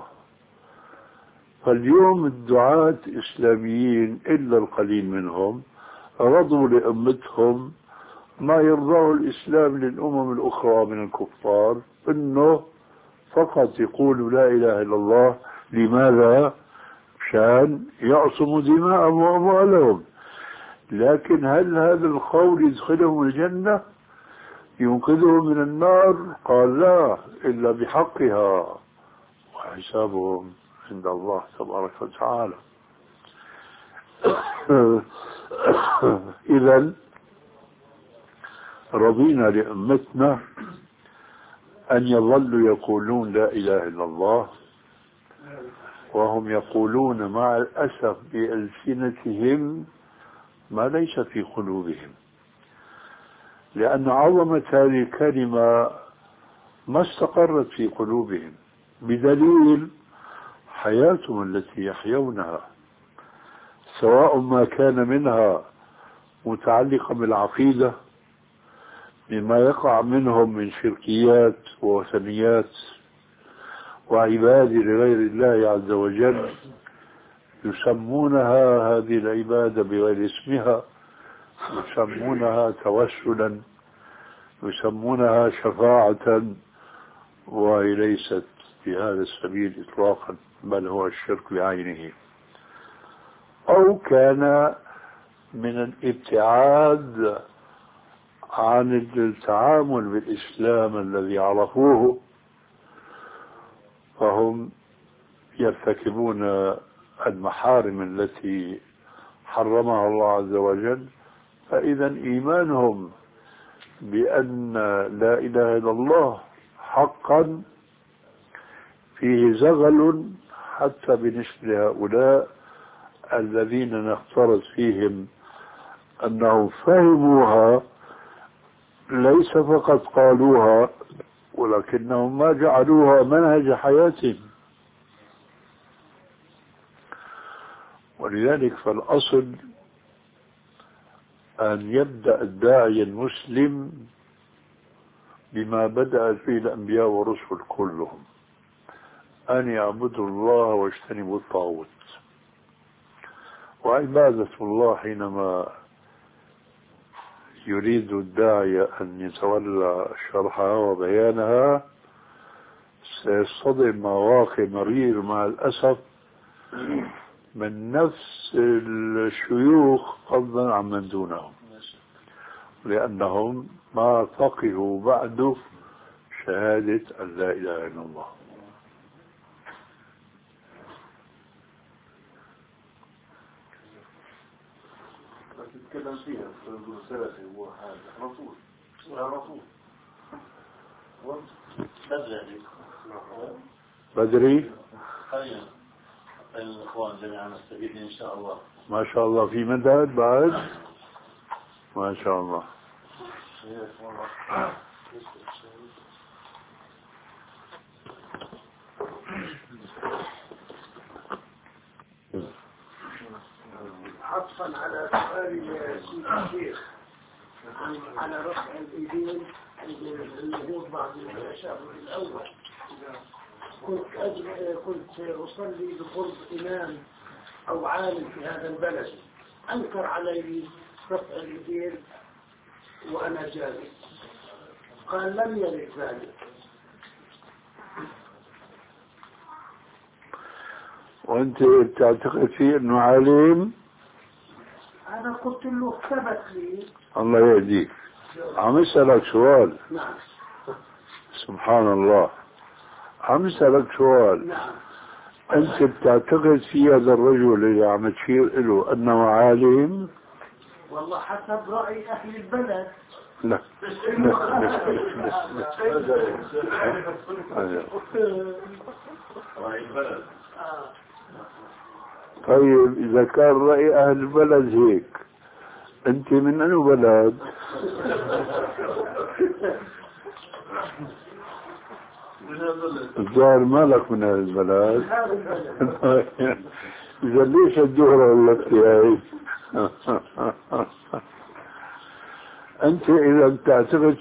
[SPEAKER 3] فاليوم الدعاة إسلاميين إلا القليل منهم رضوا لأمتهم ما يرضاه الإسلام للأمم الأخرى من الكفار، إنه فقط يقولوا لا إله إلا الله. لماذا؟ مشان يعصموا دماءهم وأموالهم. لكن هل هذا القول يدخلهم الجنة ينقذهم من النار؟ قال لا، إلا بحقها وحسابهم عند الله تبارك وتعالى. إذن رضينا لأمتنا أن يظلوا يقولون لا إله إلا الله، وهم يقولون مع الأسف بألسنتهم ما ليس في قلوبهم، لأن عظمة هذه الكلمة ما استقرت في قلوبهم بدليل حياتهم التي يحيونها، سواء ما كان منها متعلقا بالعقيدة مما يقع منهم من شركيات ووثنيات وعبادة لغير الله عز وجل، يسمونها هذه العبادة بغير اسمها، يسمونها توسلا، يسمونها شفاعة، وهي ليست بهذا السبيل إطلاقا، بل هو الشرك بعينه. أو كان من الابتعاد عن التعامل بالإسلام الذي عرفوه، فهم يرتكبون المحارم التي حرمها الله عز وجل. فإذا إيمانهم بأن لا إله إلا الله حقا فيه زغل حتى بالنسبة لهؤلاء الذين نفترض فيهم أنهم فهموها، ليس فقط قالوها ولكنهم ما جعلوها منهج حياتهم. ولذلك فالأصل أن يبدأ الداعي المسلم بما بدأ فيه الأنبياء والرسل كلهم، أن يعبدوا الله واجتنبوا الطاغوت. وعبادة الله حينما يريد الداعية أن يتولى شرحها وبيانها سيصطدم مواقع مرير مع الأسف من نفس الشيوخ فضلا عن من دونهم، لأنهم ما فقهوا بعد شهادة أن لا إله إلا الله.
[SPEAKER 4] تتكلم فيها تقول سلفي هو هذا رسول ولا رسول بدري
[SPEAKER 3] بدري
[SPEAKER 5] خير الإخوان جميعا نستفيد إن شاء الله.
[SPEAKER 3] ما شاء الله في مدد بعد ما شاء الله.
[SPEAKER 7] حصل على سؤال الشيخ على رفع الإيدين اليهود بعد الشهر الأول كنت أجل كنت أصلي بقرب إمام أو عالم في هذا البلد، أنكر علي رفع اليدين وأنا جالس، قال لم يرد ذلك.
[SPEAKER 3] وانت تعتقد فيه انه عالم؟
[SPEAKER 7] أنا قلت له ثبت لي.
[SPEAKER 3] الله يهديك. عم اسألك سؤال.
[SPEAKER 7] نعم.
[SPEAKER 3] سبحان الله. عم اسألك سؤال.
[SPEAKER 7] نعم.
[SPEAKER 3] انت بتعتقد في هذا الرجل اللي عم تشير له انه عالم؟
[SPEAKER 7] والله حسب رأي أهل البلد.
[SPEAKER 3] لا طيب إذا كان رأي أهل البلد هيك، أنت من أي بلد؟ الظاهر مالك من هذا البلد. إذا ليش الدهرة التي هاي؟ أنت إذا تعتقد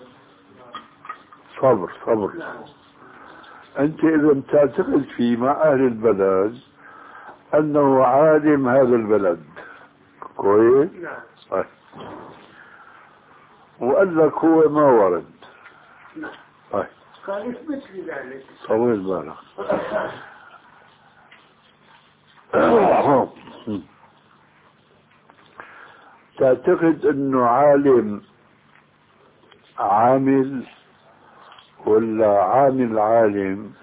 [SPEAKER 3] صبر صبر أنت إذا تعتقد في مع أهل البلد أنه عالم هذا البلد كويس؟ نعم. وقال لك هو ما ورد.
[SPEAKER 7] نعم.
[SPEAKER 3] طيب.
[SPEAKER 7] قال اثبت لي ذلك.
[SPEAKER 3] طول بالك. تعتقد انه عالم عامل ولا عامل عالم؟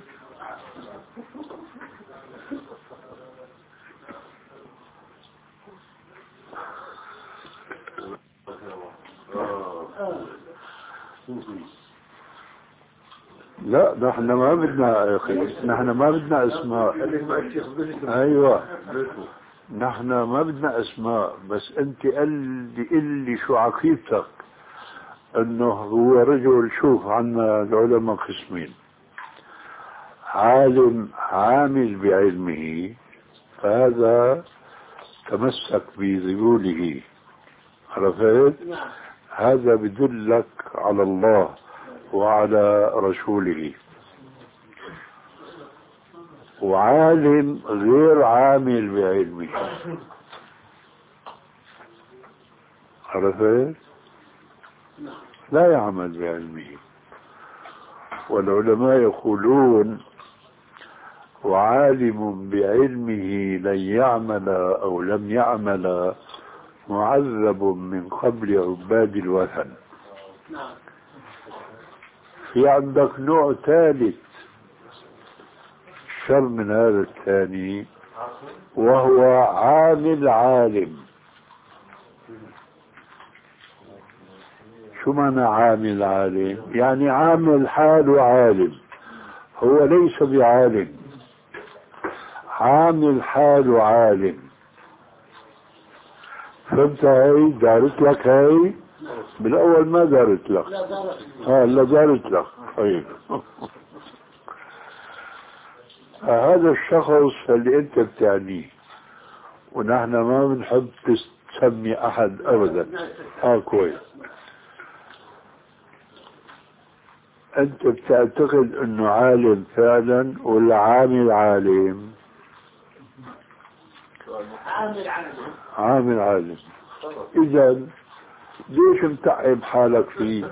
[SPEAKER 3] لا نحن ما بدنا يا اخي، نحن ما بدنا اسماء. ايوه نحن ما بدنا اسماء، بس انت قل لي قل لي شو عقيدتك انه هو رجل. شوف عنا العلماء قسمين: عالم عامل بعلمه، فهذا تمسك بذيوله، عرفت؟ هذا بدلك على الله وعلى رسوله. وعالم غير عامل بعلمه، عرفت؟ لا يعمل بعلمه. والعلماء يقولون: وعالم بعلمه لن يعمل أو لم يعمل معذب من قبل عباد الوثن. في عندك نوع ثالث شر من هذا الثاني، وهو عامل عالم. شو معنى عامل عالم؟ يعني عامل حاله عالم، هو ليس بعالم، عامل حاله عالم. فهمت هاي؟ دارت لك هاي؟ بالاول ما دارت لك. اه لا دارت لك. طيب هذا الشخص اللي انت بتعنيه، ونحن ما بنحب تسمي احد ابدا. اه كويس. انت بتعتقد انه عالم فعلا ولا عامل عالم؟
[SPEAKER 7] عامل عالم.
[SPEAKER 3] عامل عالم. اذا ليش متعب حالك فيه؟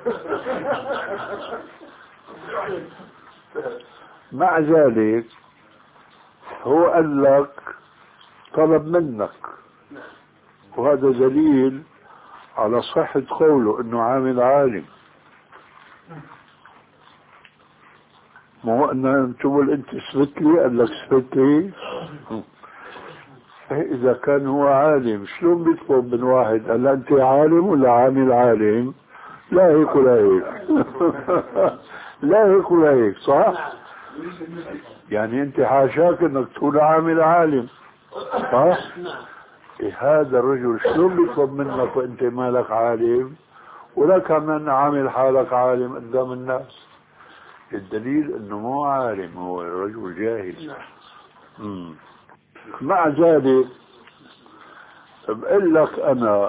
[SPEAKER 3] مع ذلك هو قال لك طلب منك، وهذا دليل على صحة قوله انه عامل عالم. مو ان تقول انت اثبت لي، قال لك اثبت لي. اذا كان هو عالم شلون بيطلب من واحد قال انت عالم ولا عامل عالم؟ لا هيك ولا هيك. لا هيك ولا هيك، صح؟ يعني انت حاشاك انك تكون عامل عالم، صح؟ إيه هذا الرجل شلون بيطلب منك وانت مالك عالم، ولا كمان عامل حالك عالم قدام الناس؟ الدليل انه مو عالم، هو رجل جاهل. مم. مع ذلك بقول لك انا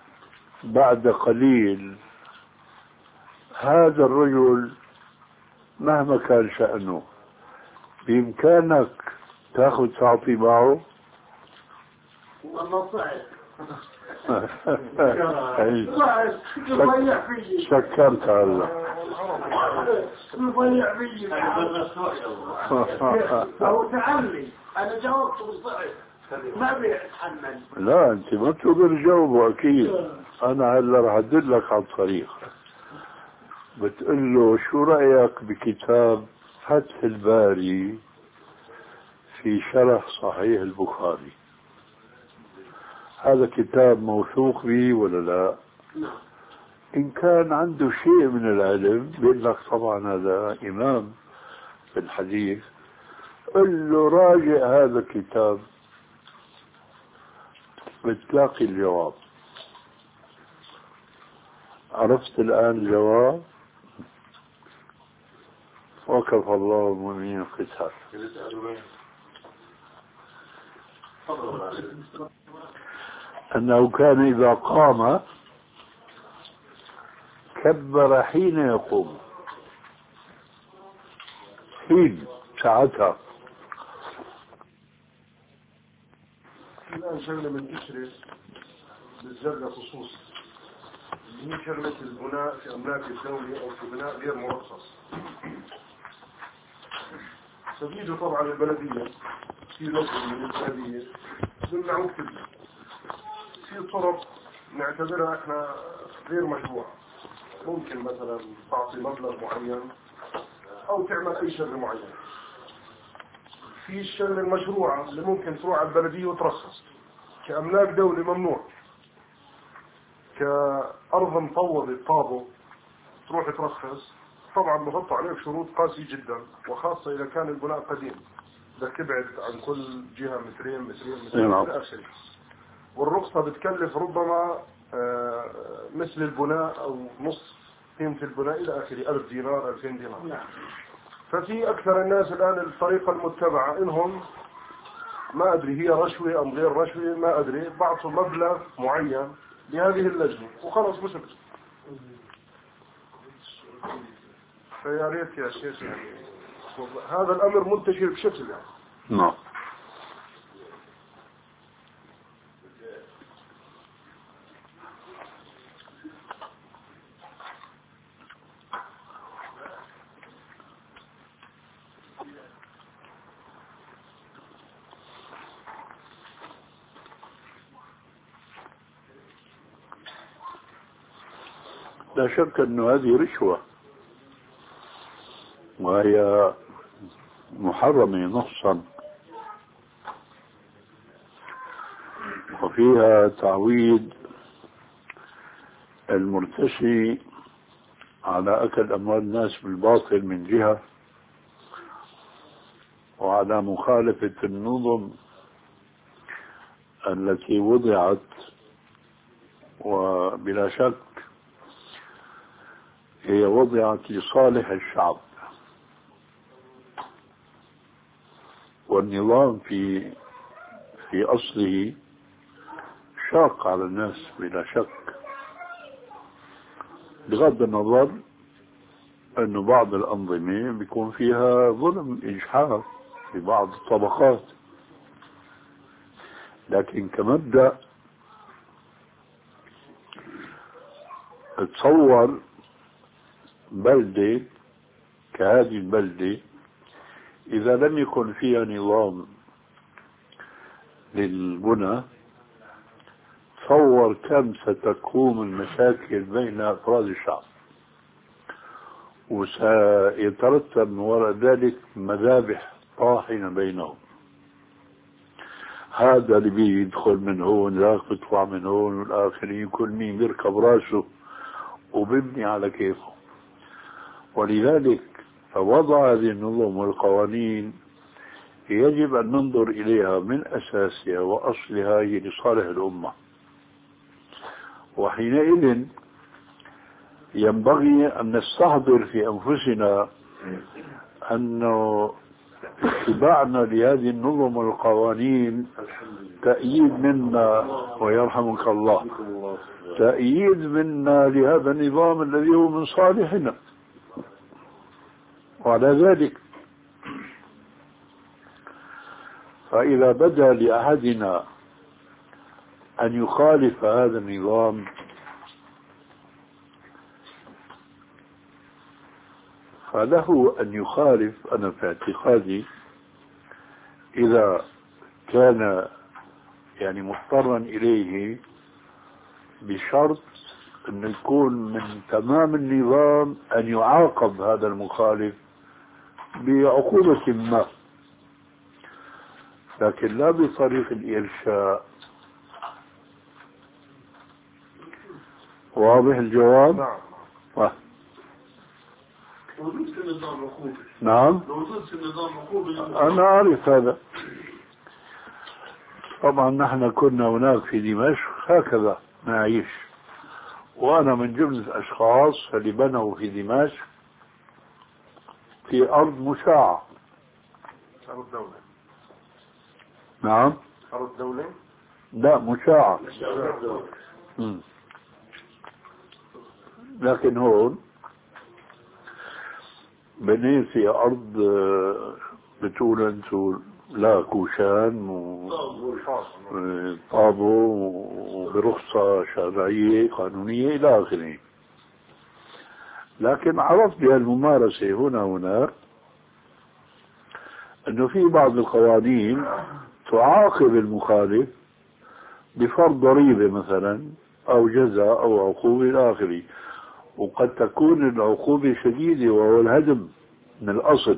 [SPEAKER 3] بعد قليل هذا الرجل مهما كان شأنه بإمكانك تاخذ تعطي معه.
[SPEAKER 7] والله صعب.
[SPEAKER 3] شكرت هلا.
[SPEAKER 7] يضيع فيي هو تعلي. انا جاوبته بالضعف ما بيتحمل.
[SPEAKER 3] لا انت ما تقدر تجاوبه اكيد. انا هلا رح ادلك على الطريق. بتقول له شو رايك بكتاب فتح الباري في شرح صحيح البخاري؟ هذا كتاب موثوق به ولا لا؟ إن كان عنده شيء من العلم بيقول لك طبعا هذا إمام في الحديث. قل له راجع هذا الكتاب بتلاقي الجواب. عرفت الآن الجواب؟ وكفى الله المؤمنين القتال. أنه كان إذا قام كبر حين يقوم. حين ساعتها.
[SPEAKER 6] الآن شغلة من تشرف بالزرقاء خصوصا هي شغلة البناء في أملاك الدولة أو في بناء غير مرخص. سبيده طبعا البلدية في لجنة من البلدية بمنعوك تبني في طرق نعتبرها احنا غير مشروعة. ممكن مثلا تعطي مبلغ معين او تعمل اي شغل معين. في الشغل المشروعة اللي ممكن تروح على البلدية وترخص كأملاك دولة ممنوع. كأرض مطوضة طابو تروح ترخص طبعا بحطوا عليك شروط قاسية جدا وخاصة اذا كان البناء قديم بدك تبعد عن كل جهة مترين مترين مترين الى اخره. والرخصة بتكلف ربما مثل البناء او نصف قيمة البناء الى اخره ألف دينار ألفين دينار. ففي اكثر الناس الان الطريقة المتبعة انهم ما ادري هي رشوة ام غير رشوة ما ادري بعطوا مبلغ معين لهذه اللجنة وخلص مش بس. فيا ريت يا شيخ يعني هذا الامر منتشر بشكل يعني.
[SPEAKER 3] نعم. لا شك أن هذه رشوة وهي محرمة نصا وفيها تعويد المرتشي على أكل أموال الناس بالباطل من جهة وعلى مخالفة النظم التي وضعت وبلا شك هي وضعت لصالح الشعب. والنظام في في أصله شاق على الناس بلا شك بغض النظر أنه بعض الأنظمة بيكون فيها ظلم إجحاف في بعض الطبقات. لكن كمبدأ تصور بلدة كهذه البلدة إذا لم يكن فيها نظام للبنى تصور كم ستكون المشاكل بين أفراد الشعب وسيترتب من وراء ذلك مذابح طاحنة بينهم. هذا اللي بيدخل من هون ذاك بيطلع من هون والآخرين كل مين بيركب راسه وبيبني على كيفه. ولذلك فوضع هذه النظم والقوانين يجب أن ننظر إليها من أساسها وأصلها هي لصالح الأمة. وحينئذ ينبغي أن نستحضر في أنفسنا أنه اتباعنا لهذه النظم والقوانين تأييد منا ويرحمك الله تأييد منا لهذا النظام الذي هو من صالحنا. وعلى ذلك فإذا بدا لأحدنا أن يخالف هذا النظام فله أن يخالف. أنا في اعتقادي إذا كان يعني مضطرا إليه بشرط أن يكون من تمام النظام أن يعاقب هذا المخالف بعقوبة ما، لكن لا بطريق الإرشاء. واضح الجواب؟
[SPEAKER 6] نعم.
[SPEAKER 3] و...
[SPEAKER 5] موجود في النظام العقوبي.
[SPEAKER 3] نعم
[SPEAKER 5] موجود في النظام العقوبي.
[SPEAKER 3] أنا أعرف هذا. طبعا نحن كنا هناك في دمشق هكذا نعيش، وأنا من جملة الأشخاص اللي بنوا في دمشق في أرض مشاعة.
[SPEAKER 6] أرض دولة.
[SPEAKER 3] نعم
[SPEAKER 6] أرض دولة؟
[SPEAKER 3] لا مشاعة. مم. لكن هون بنيت في أرض بتقول أنتوا لا كوشان وطابو وبرخصة شرعية قانونية إلى آخره، لكن عرفت بهالممارسة هنا هناك أنه في بعض القوانين تعاقب المخالف بفرض ضريبة مثلا أو جزاء أو عقوبة إلى آخره، وقد تكون العقوبة شديدة وهو الهدم من الأصل.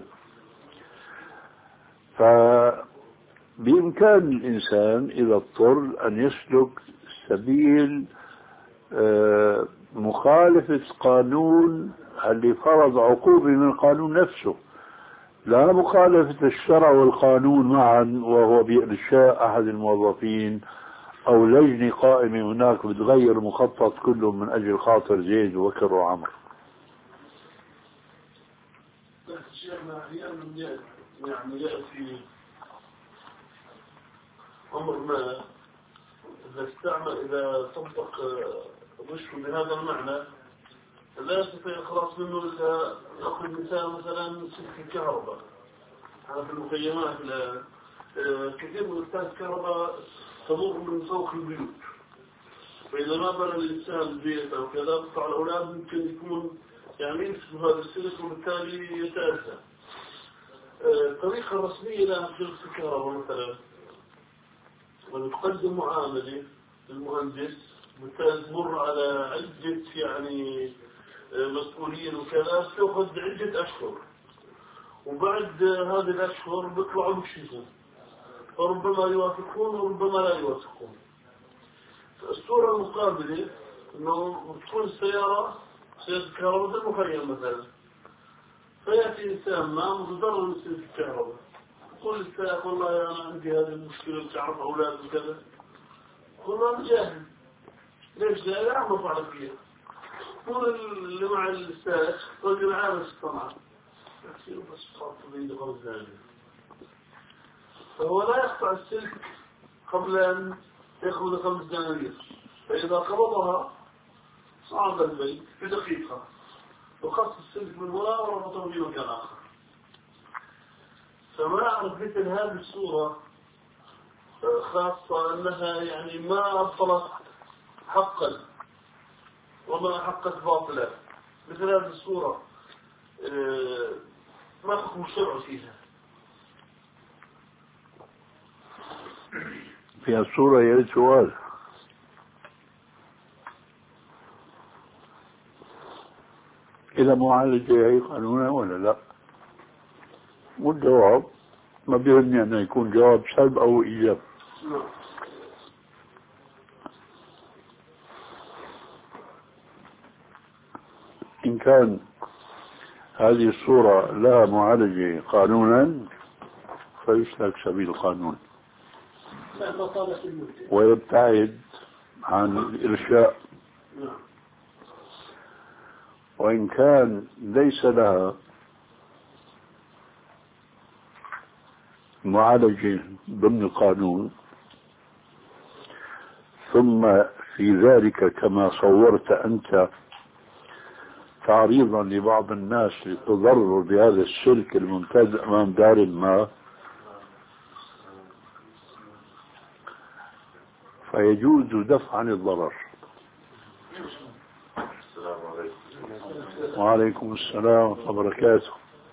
[SPEAKER 3] فبإمكان الإنسان إذا اضطر أن يسلك سبيل مخالفة قانون اللي فرض عقوبة من القانون نفسه، لا مخالفة الشرع والقانون معا وهو بإرشاء أحد الموظفين أو لجنة قائمة هناك بتغير مخطط كله من أجل خاطر زيد وبكر وعمر.
[SPEAKER 5] شيخنا أحيانا يعني يأتي أمر ما إذا استعمل إذا طبق رشوة بهذا المعنى لا يستطيع الخلاص منه إلا نأخذ مثال مثلا سلك الكهرباء. أنا في المخيمات كثير من أستاذ الكهرباء تمر من فوق البيوت، فإذا ما بنى الإنسان بيت أو كذا بطلع الأولاد ممكن يكون يعني يمسكوا هذا السلك وبالتالي يتأذى. الطريقة الرسمية لها في الكهرباء مثلا وتقدم معاملة للمهندس بالتالي تمر على عدة يعني مسؤولين وكذا تأخذ عدة أشهر، وبعد هذه الأشهر بيطلعوا بكشفون، فربما يوافقون وربما لا يوافقون. الصورة المقابلة إنه تكون السيارة سيارة الكهرباء في المخيم مثلا، فيأتي إنسان ما متضرر من سيارة الكهرباء يقول للسائق والله أنا عندي هذه المشكلة بتعرف أولاد وكذا، يقول له أنا جاهل ليش لا لا أعرف على فيها. يقول اللي مع السائق رجل عارف الصنعة يصير بس خاطر بيده غرز ذلك، فهو لا يقطع السلك قبل أن يأخذ خمس دنانير، فإذا قبضها صعد البيت في دقيقة وقص السلك من وراء وربطه في مكان آخر. فما أعرف مثل هذه الصورة خاصة أنها يعني ما أبطلت حقا وما حقت باطلا، مثل هذه الصورة ما حكم الشرع فيها؟
[SPEAKER 3] في الصورة يريد سؤال. إذا معالجة هي قانونا ولا لا؟ والجواب ما بيهمني أنه يكون جواب سلب أو إيجاب. إن كان هذه الصورة لها معالجة قانونا فيسلك سبيل القانون ويبتعد عن الإرشاء، وإن كان ليس لها معالجة ضمن القانون ثم في ذلك كما صورت أنت تعريضا لبعض الناس للتضرر بهذا السلك الممتد أمام دار ما، فيجوز دفع عن الضرر.
[SPEAKER 4] السلام عليكم.
[SPEAKER 3] وعليكم السلام ورحمة الله وبركاته.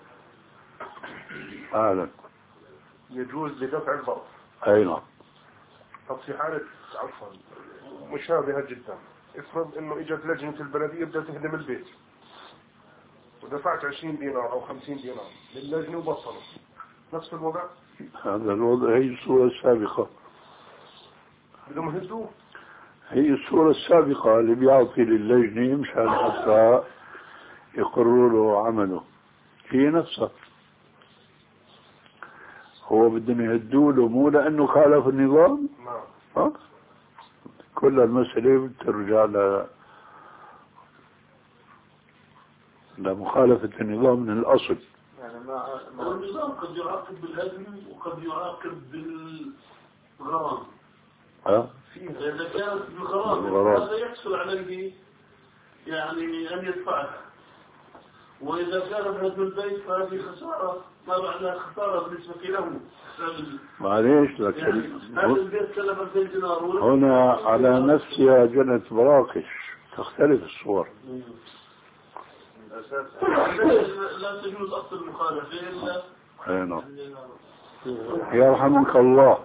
[SPEAKER 3] أهلا.
[SPEAKER 6] يجوز لدفع الضرر.
[SPEAKER 3] أي نعم.
[SPEAKER 6] طب في حالة عفوا مشابهة جدا، افرض انه اجت لجنة البلدية بدها تهدم البيت ودفعت عشرين دينار او خمسين دينار للجنة وبصلوا، نفس الوضع؟
[SPEAKER 3] هذا الوضع هي الصورة السابقة.
[SPEAKER 6] بدهم يهدوه؟
[SPEAKER 3] هي الصورة السابقة اللي بيعطي للجنة مشان حتى يقرروا له عمله، هي نفسها. هو بدهم يهدوا له مو لأنه خالف النظام.
[SPEAKER 6] نعم.
[SPEAKER 3] ها؟ كل المسألة بترجع ل لمخالفة النظام من الأصل.
[SPEAKER 5] يعني ما النظام قد يعاقب بالهدم وقد يعاقب بالغرام.
[SPEAKER 3] ها؟
[SPEAKER 5] إذا كانت بالغرام هذا يحصل عليه يعني أن يدفعها، وإذا كانت هدم البيت فهذه خسارة ما بعدها خسارة بالنسبة له.
[SPEAKER 3] معليش لكن
[SPEAKER 5] يعني هذا البيت كلف ألفين دينار
[SPEAKER 3] هنا على نفسها جنة براقش، تختلف الصور.
[SPEAKER 5] لا تجوز أصل المخالفة إلا
[SPEAKER 3] نعم. يرحمك الله.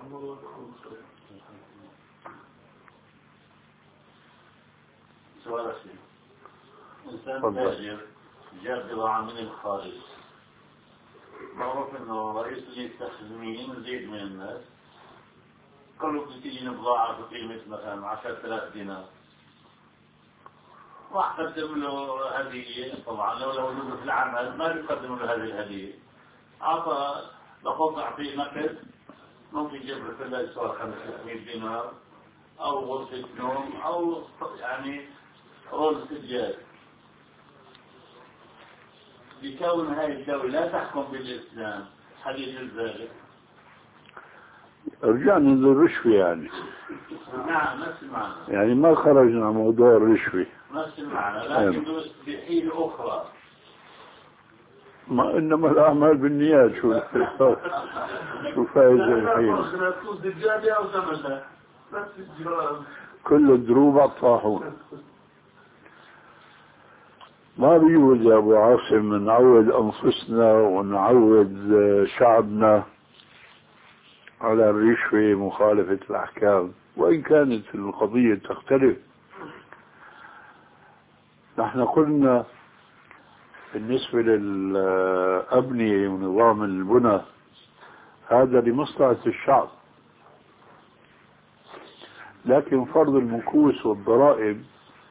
[SPEAKER 8] سؤال أخير. إنسان تاجر جاب بضاعة من الخارج، معروف إنه رئيس المستخدمين زيد من الناس، قالوا بتجينا بضاعة بقيمة مثلا عشرة آلاف دينار، راح قدم له هدية. طبعا لو لو وجوده في العمل ما بيقدموا له هذه الهدية، أعطى لقطع في نقد ممكن يجيب له ثلاث صار خمسمائة دينار أو غرفة نوم أو يعني رول سجاد. بكون هاي الدولة لا تحكم بالإسلام، هل يجوز ذلك؟
[SPEAKER 3] رجعنا للرشوة يعني.
[SPEAKER 8] نعم نفس المعنى.
[SPEAKER 3] يعني ما خرجنا عن موضوع الرشوة.
[SPEAKER 8] نفس المعنى، لكن بحيلة أخرى.
[SPEAKER 3] ما إنما الأعمال بالنيات. شو شو فائدة الحيلة؟ كل الدروب الطاحون. ما بيجوز يا أبو عاصم نعود أنفسنا ونعود شعبنا على الرشوة مخالفة الأحكام، وإن كانت القضية تختلف. نحن قلنا بالنسبة للأبنية ونظام البنى هذا لمصلحة الشعب، لكن فرض المكوس والضرائب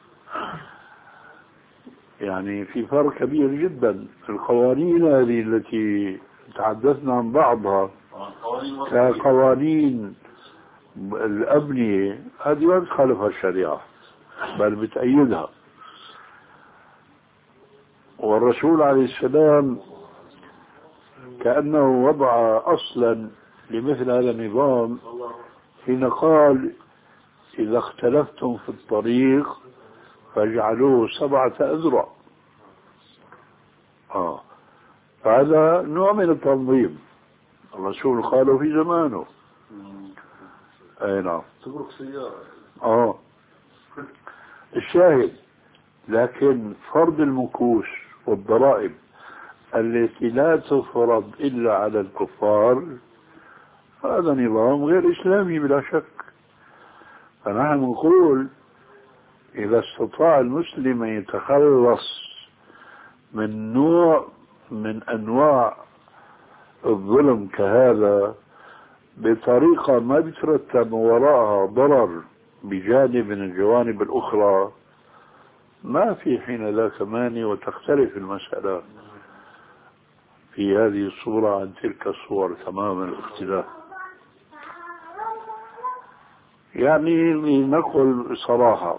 [SPEAKER 3] يعني في فرق كبير جدا. القوانين هذه التي تحدثنا عن بعضها كقوانين الأبنية هذه ما تخالفها الشريعة بل بتأيدها. والرسول عليه السلام كأنه وضع أصلا لمثل هذا النظام حين قال: إذا اختلفتم في الطريق فاجعلوه سبعة أذرع. آه. هذا نوع من التنظيم الرسول قاله في زمانه. أي نعم.
[SPEAKER 6] تبرك سيارة.
[SPEAKER 3] آه. الشاهد، لكن فرض المكوس والضرائب التي لا تفرض إلا على الكفار هذا نظام غير إسلامي بلا شك. فنحن نقول إذا استطاع المسلم أن يتخلص من نوع من أنواع الظلم كهذا بطريقة ما بيترتب وراءها ضرر بجانب من الجوانب الأخرى، ما في حين ذاك مانع، وتختلف المسألة في هذه الصورة عن تلك الصور تماما الاختلاف. يعني لنقل صراحة،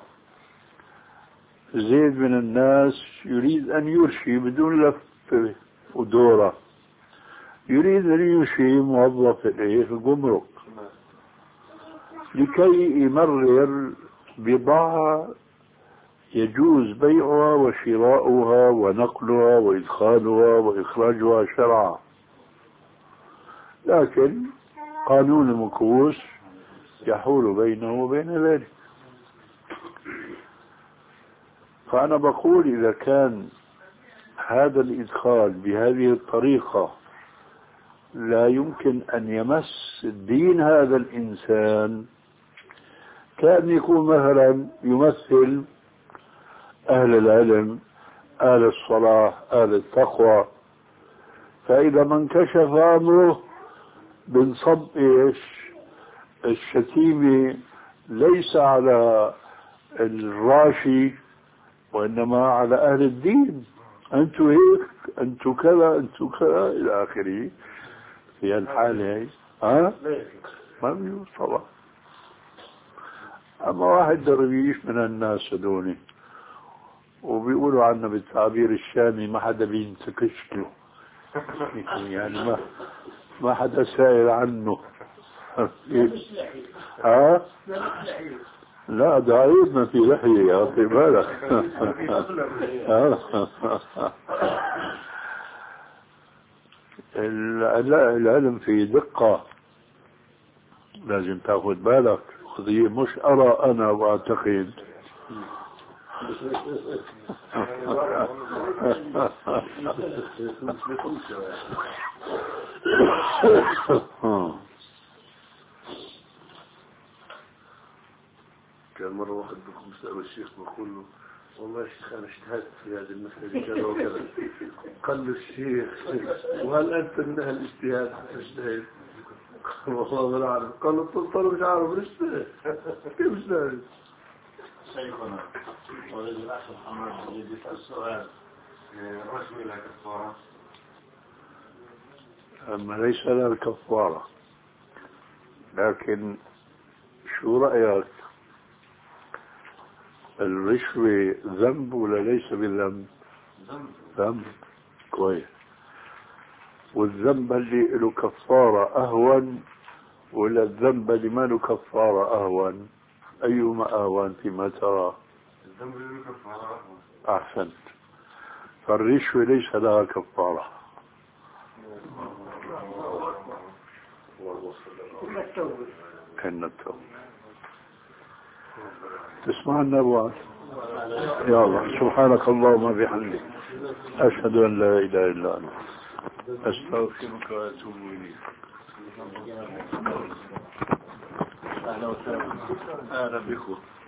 [SPEAKER 3] زيد من الناس يريد أن يرشي بدون لف ودورة، يريد أن يرشي موظف إليه في الجمرك لكي يمرر بضاعة يجوز بيعها وشراؤها ونقلها وإدخالها وإخراجها شرعا، لكن قانون المكوس يحول بينه وبين ذلك. فأنا بقول إذا كان هذا الإدخال بهذه الطريقة لا يمكن أن يمس دين هذا الإنسان، كان يكون مثلا يمثل أهل العلم، أهل الصلاح، أهل التقوى، فإذا ما انكشف أمره بنصب إيش؟ الشتيمة ليس على الراشي وإنما على أهل الدين، أنتوا هيك، أنتوا كذا، أنتوا كذا إلى آخره. في الحالة هي ها ما بيجوز طبعا. أما واحد درويش من الناس هذول وبيقولوا عنه بالتعبير الشامي ما حدا بينتكش له، يعني ما ما حدا سائل عنه. ها؟ لا ده عيب ما في لحية يا أخي بالك. لا العلم في دقة، لازم تاخذ بالك. قضية مش أرى أنا وأعتقد.
[SPEAKER 5] كان مرة واحد بكم سأل الشيخ بقول له والله يا شيخ أنا اجتهدت في هذه المسألة كذا وكذا. قال له الشيخ وهل أنت من أهل الاجتهاد اجتهد؟ والله ما أعرف. قال له طلطل مش عارف ليش كيف اجتهد؟
[SPEAKER 8] شيخنا ولد الأخ محمد يجي يسأل السؤال الرشوة لها كفارة؟
[SPEAKER 3] أما ليس لها كفارة، لكن شو رأيك؟ الرشوة ذنب ولا ليس بالذنب؟
[SPEAKER 8] ذنب.
[SPEAKER 3] ذنب كويس. والذنب اللي له كفارة أهون ولا الذنب اللي ما له كفارة أهون؟ أيهما أهون فيما ترى؟
[SPEAKER 8] الذنب اللي له كفارة أهون.
[SPEAKER 3] أحسنت. فالرشوة ليس لها كفارة. كنا التوبة. تسمع النبوات يا الله. سبحانك اللهم بحمدك أشهد أن لا إله إلا أنت أستغفرك وأتوب إليك. أهلا وسهلا. أهلا بكم.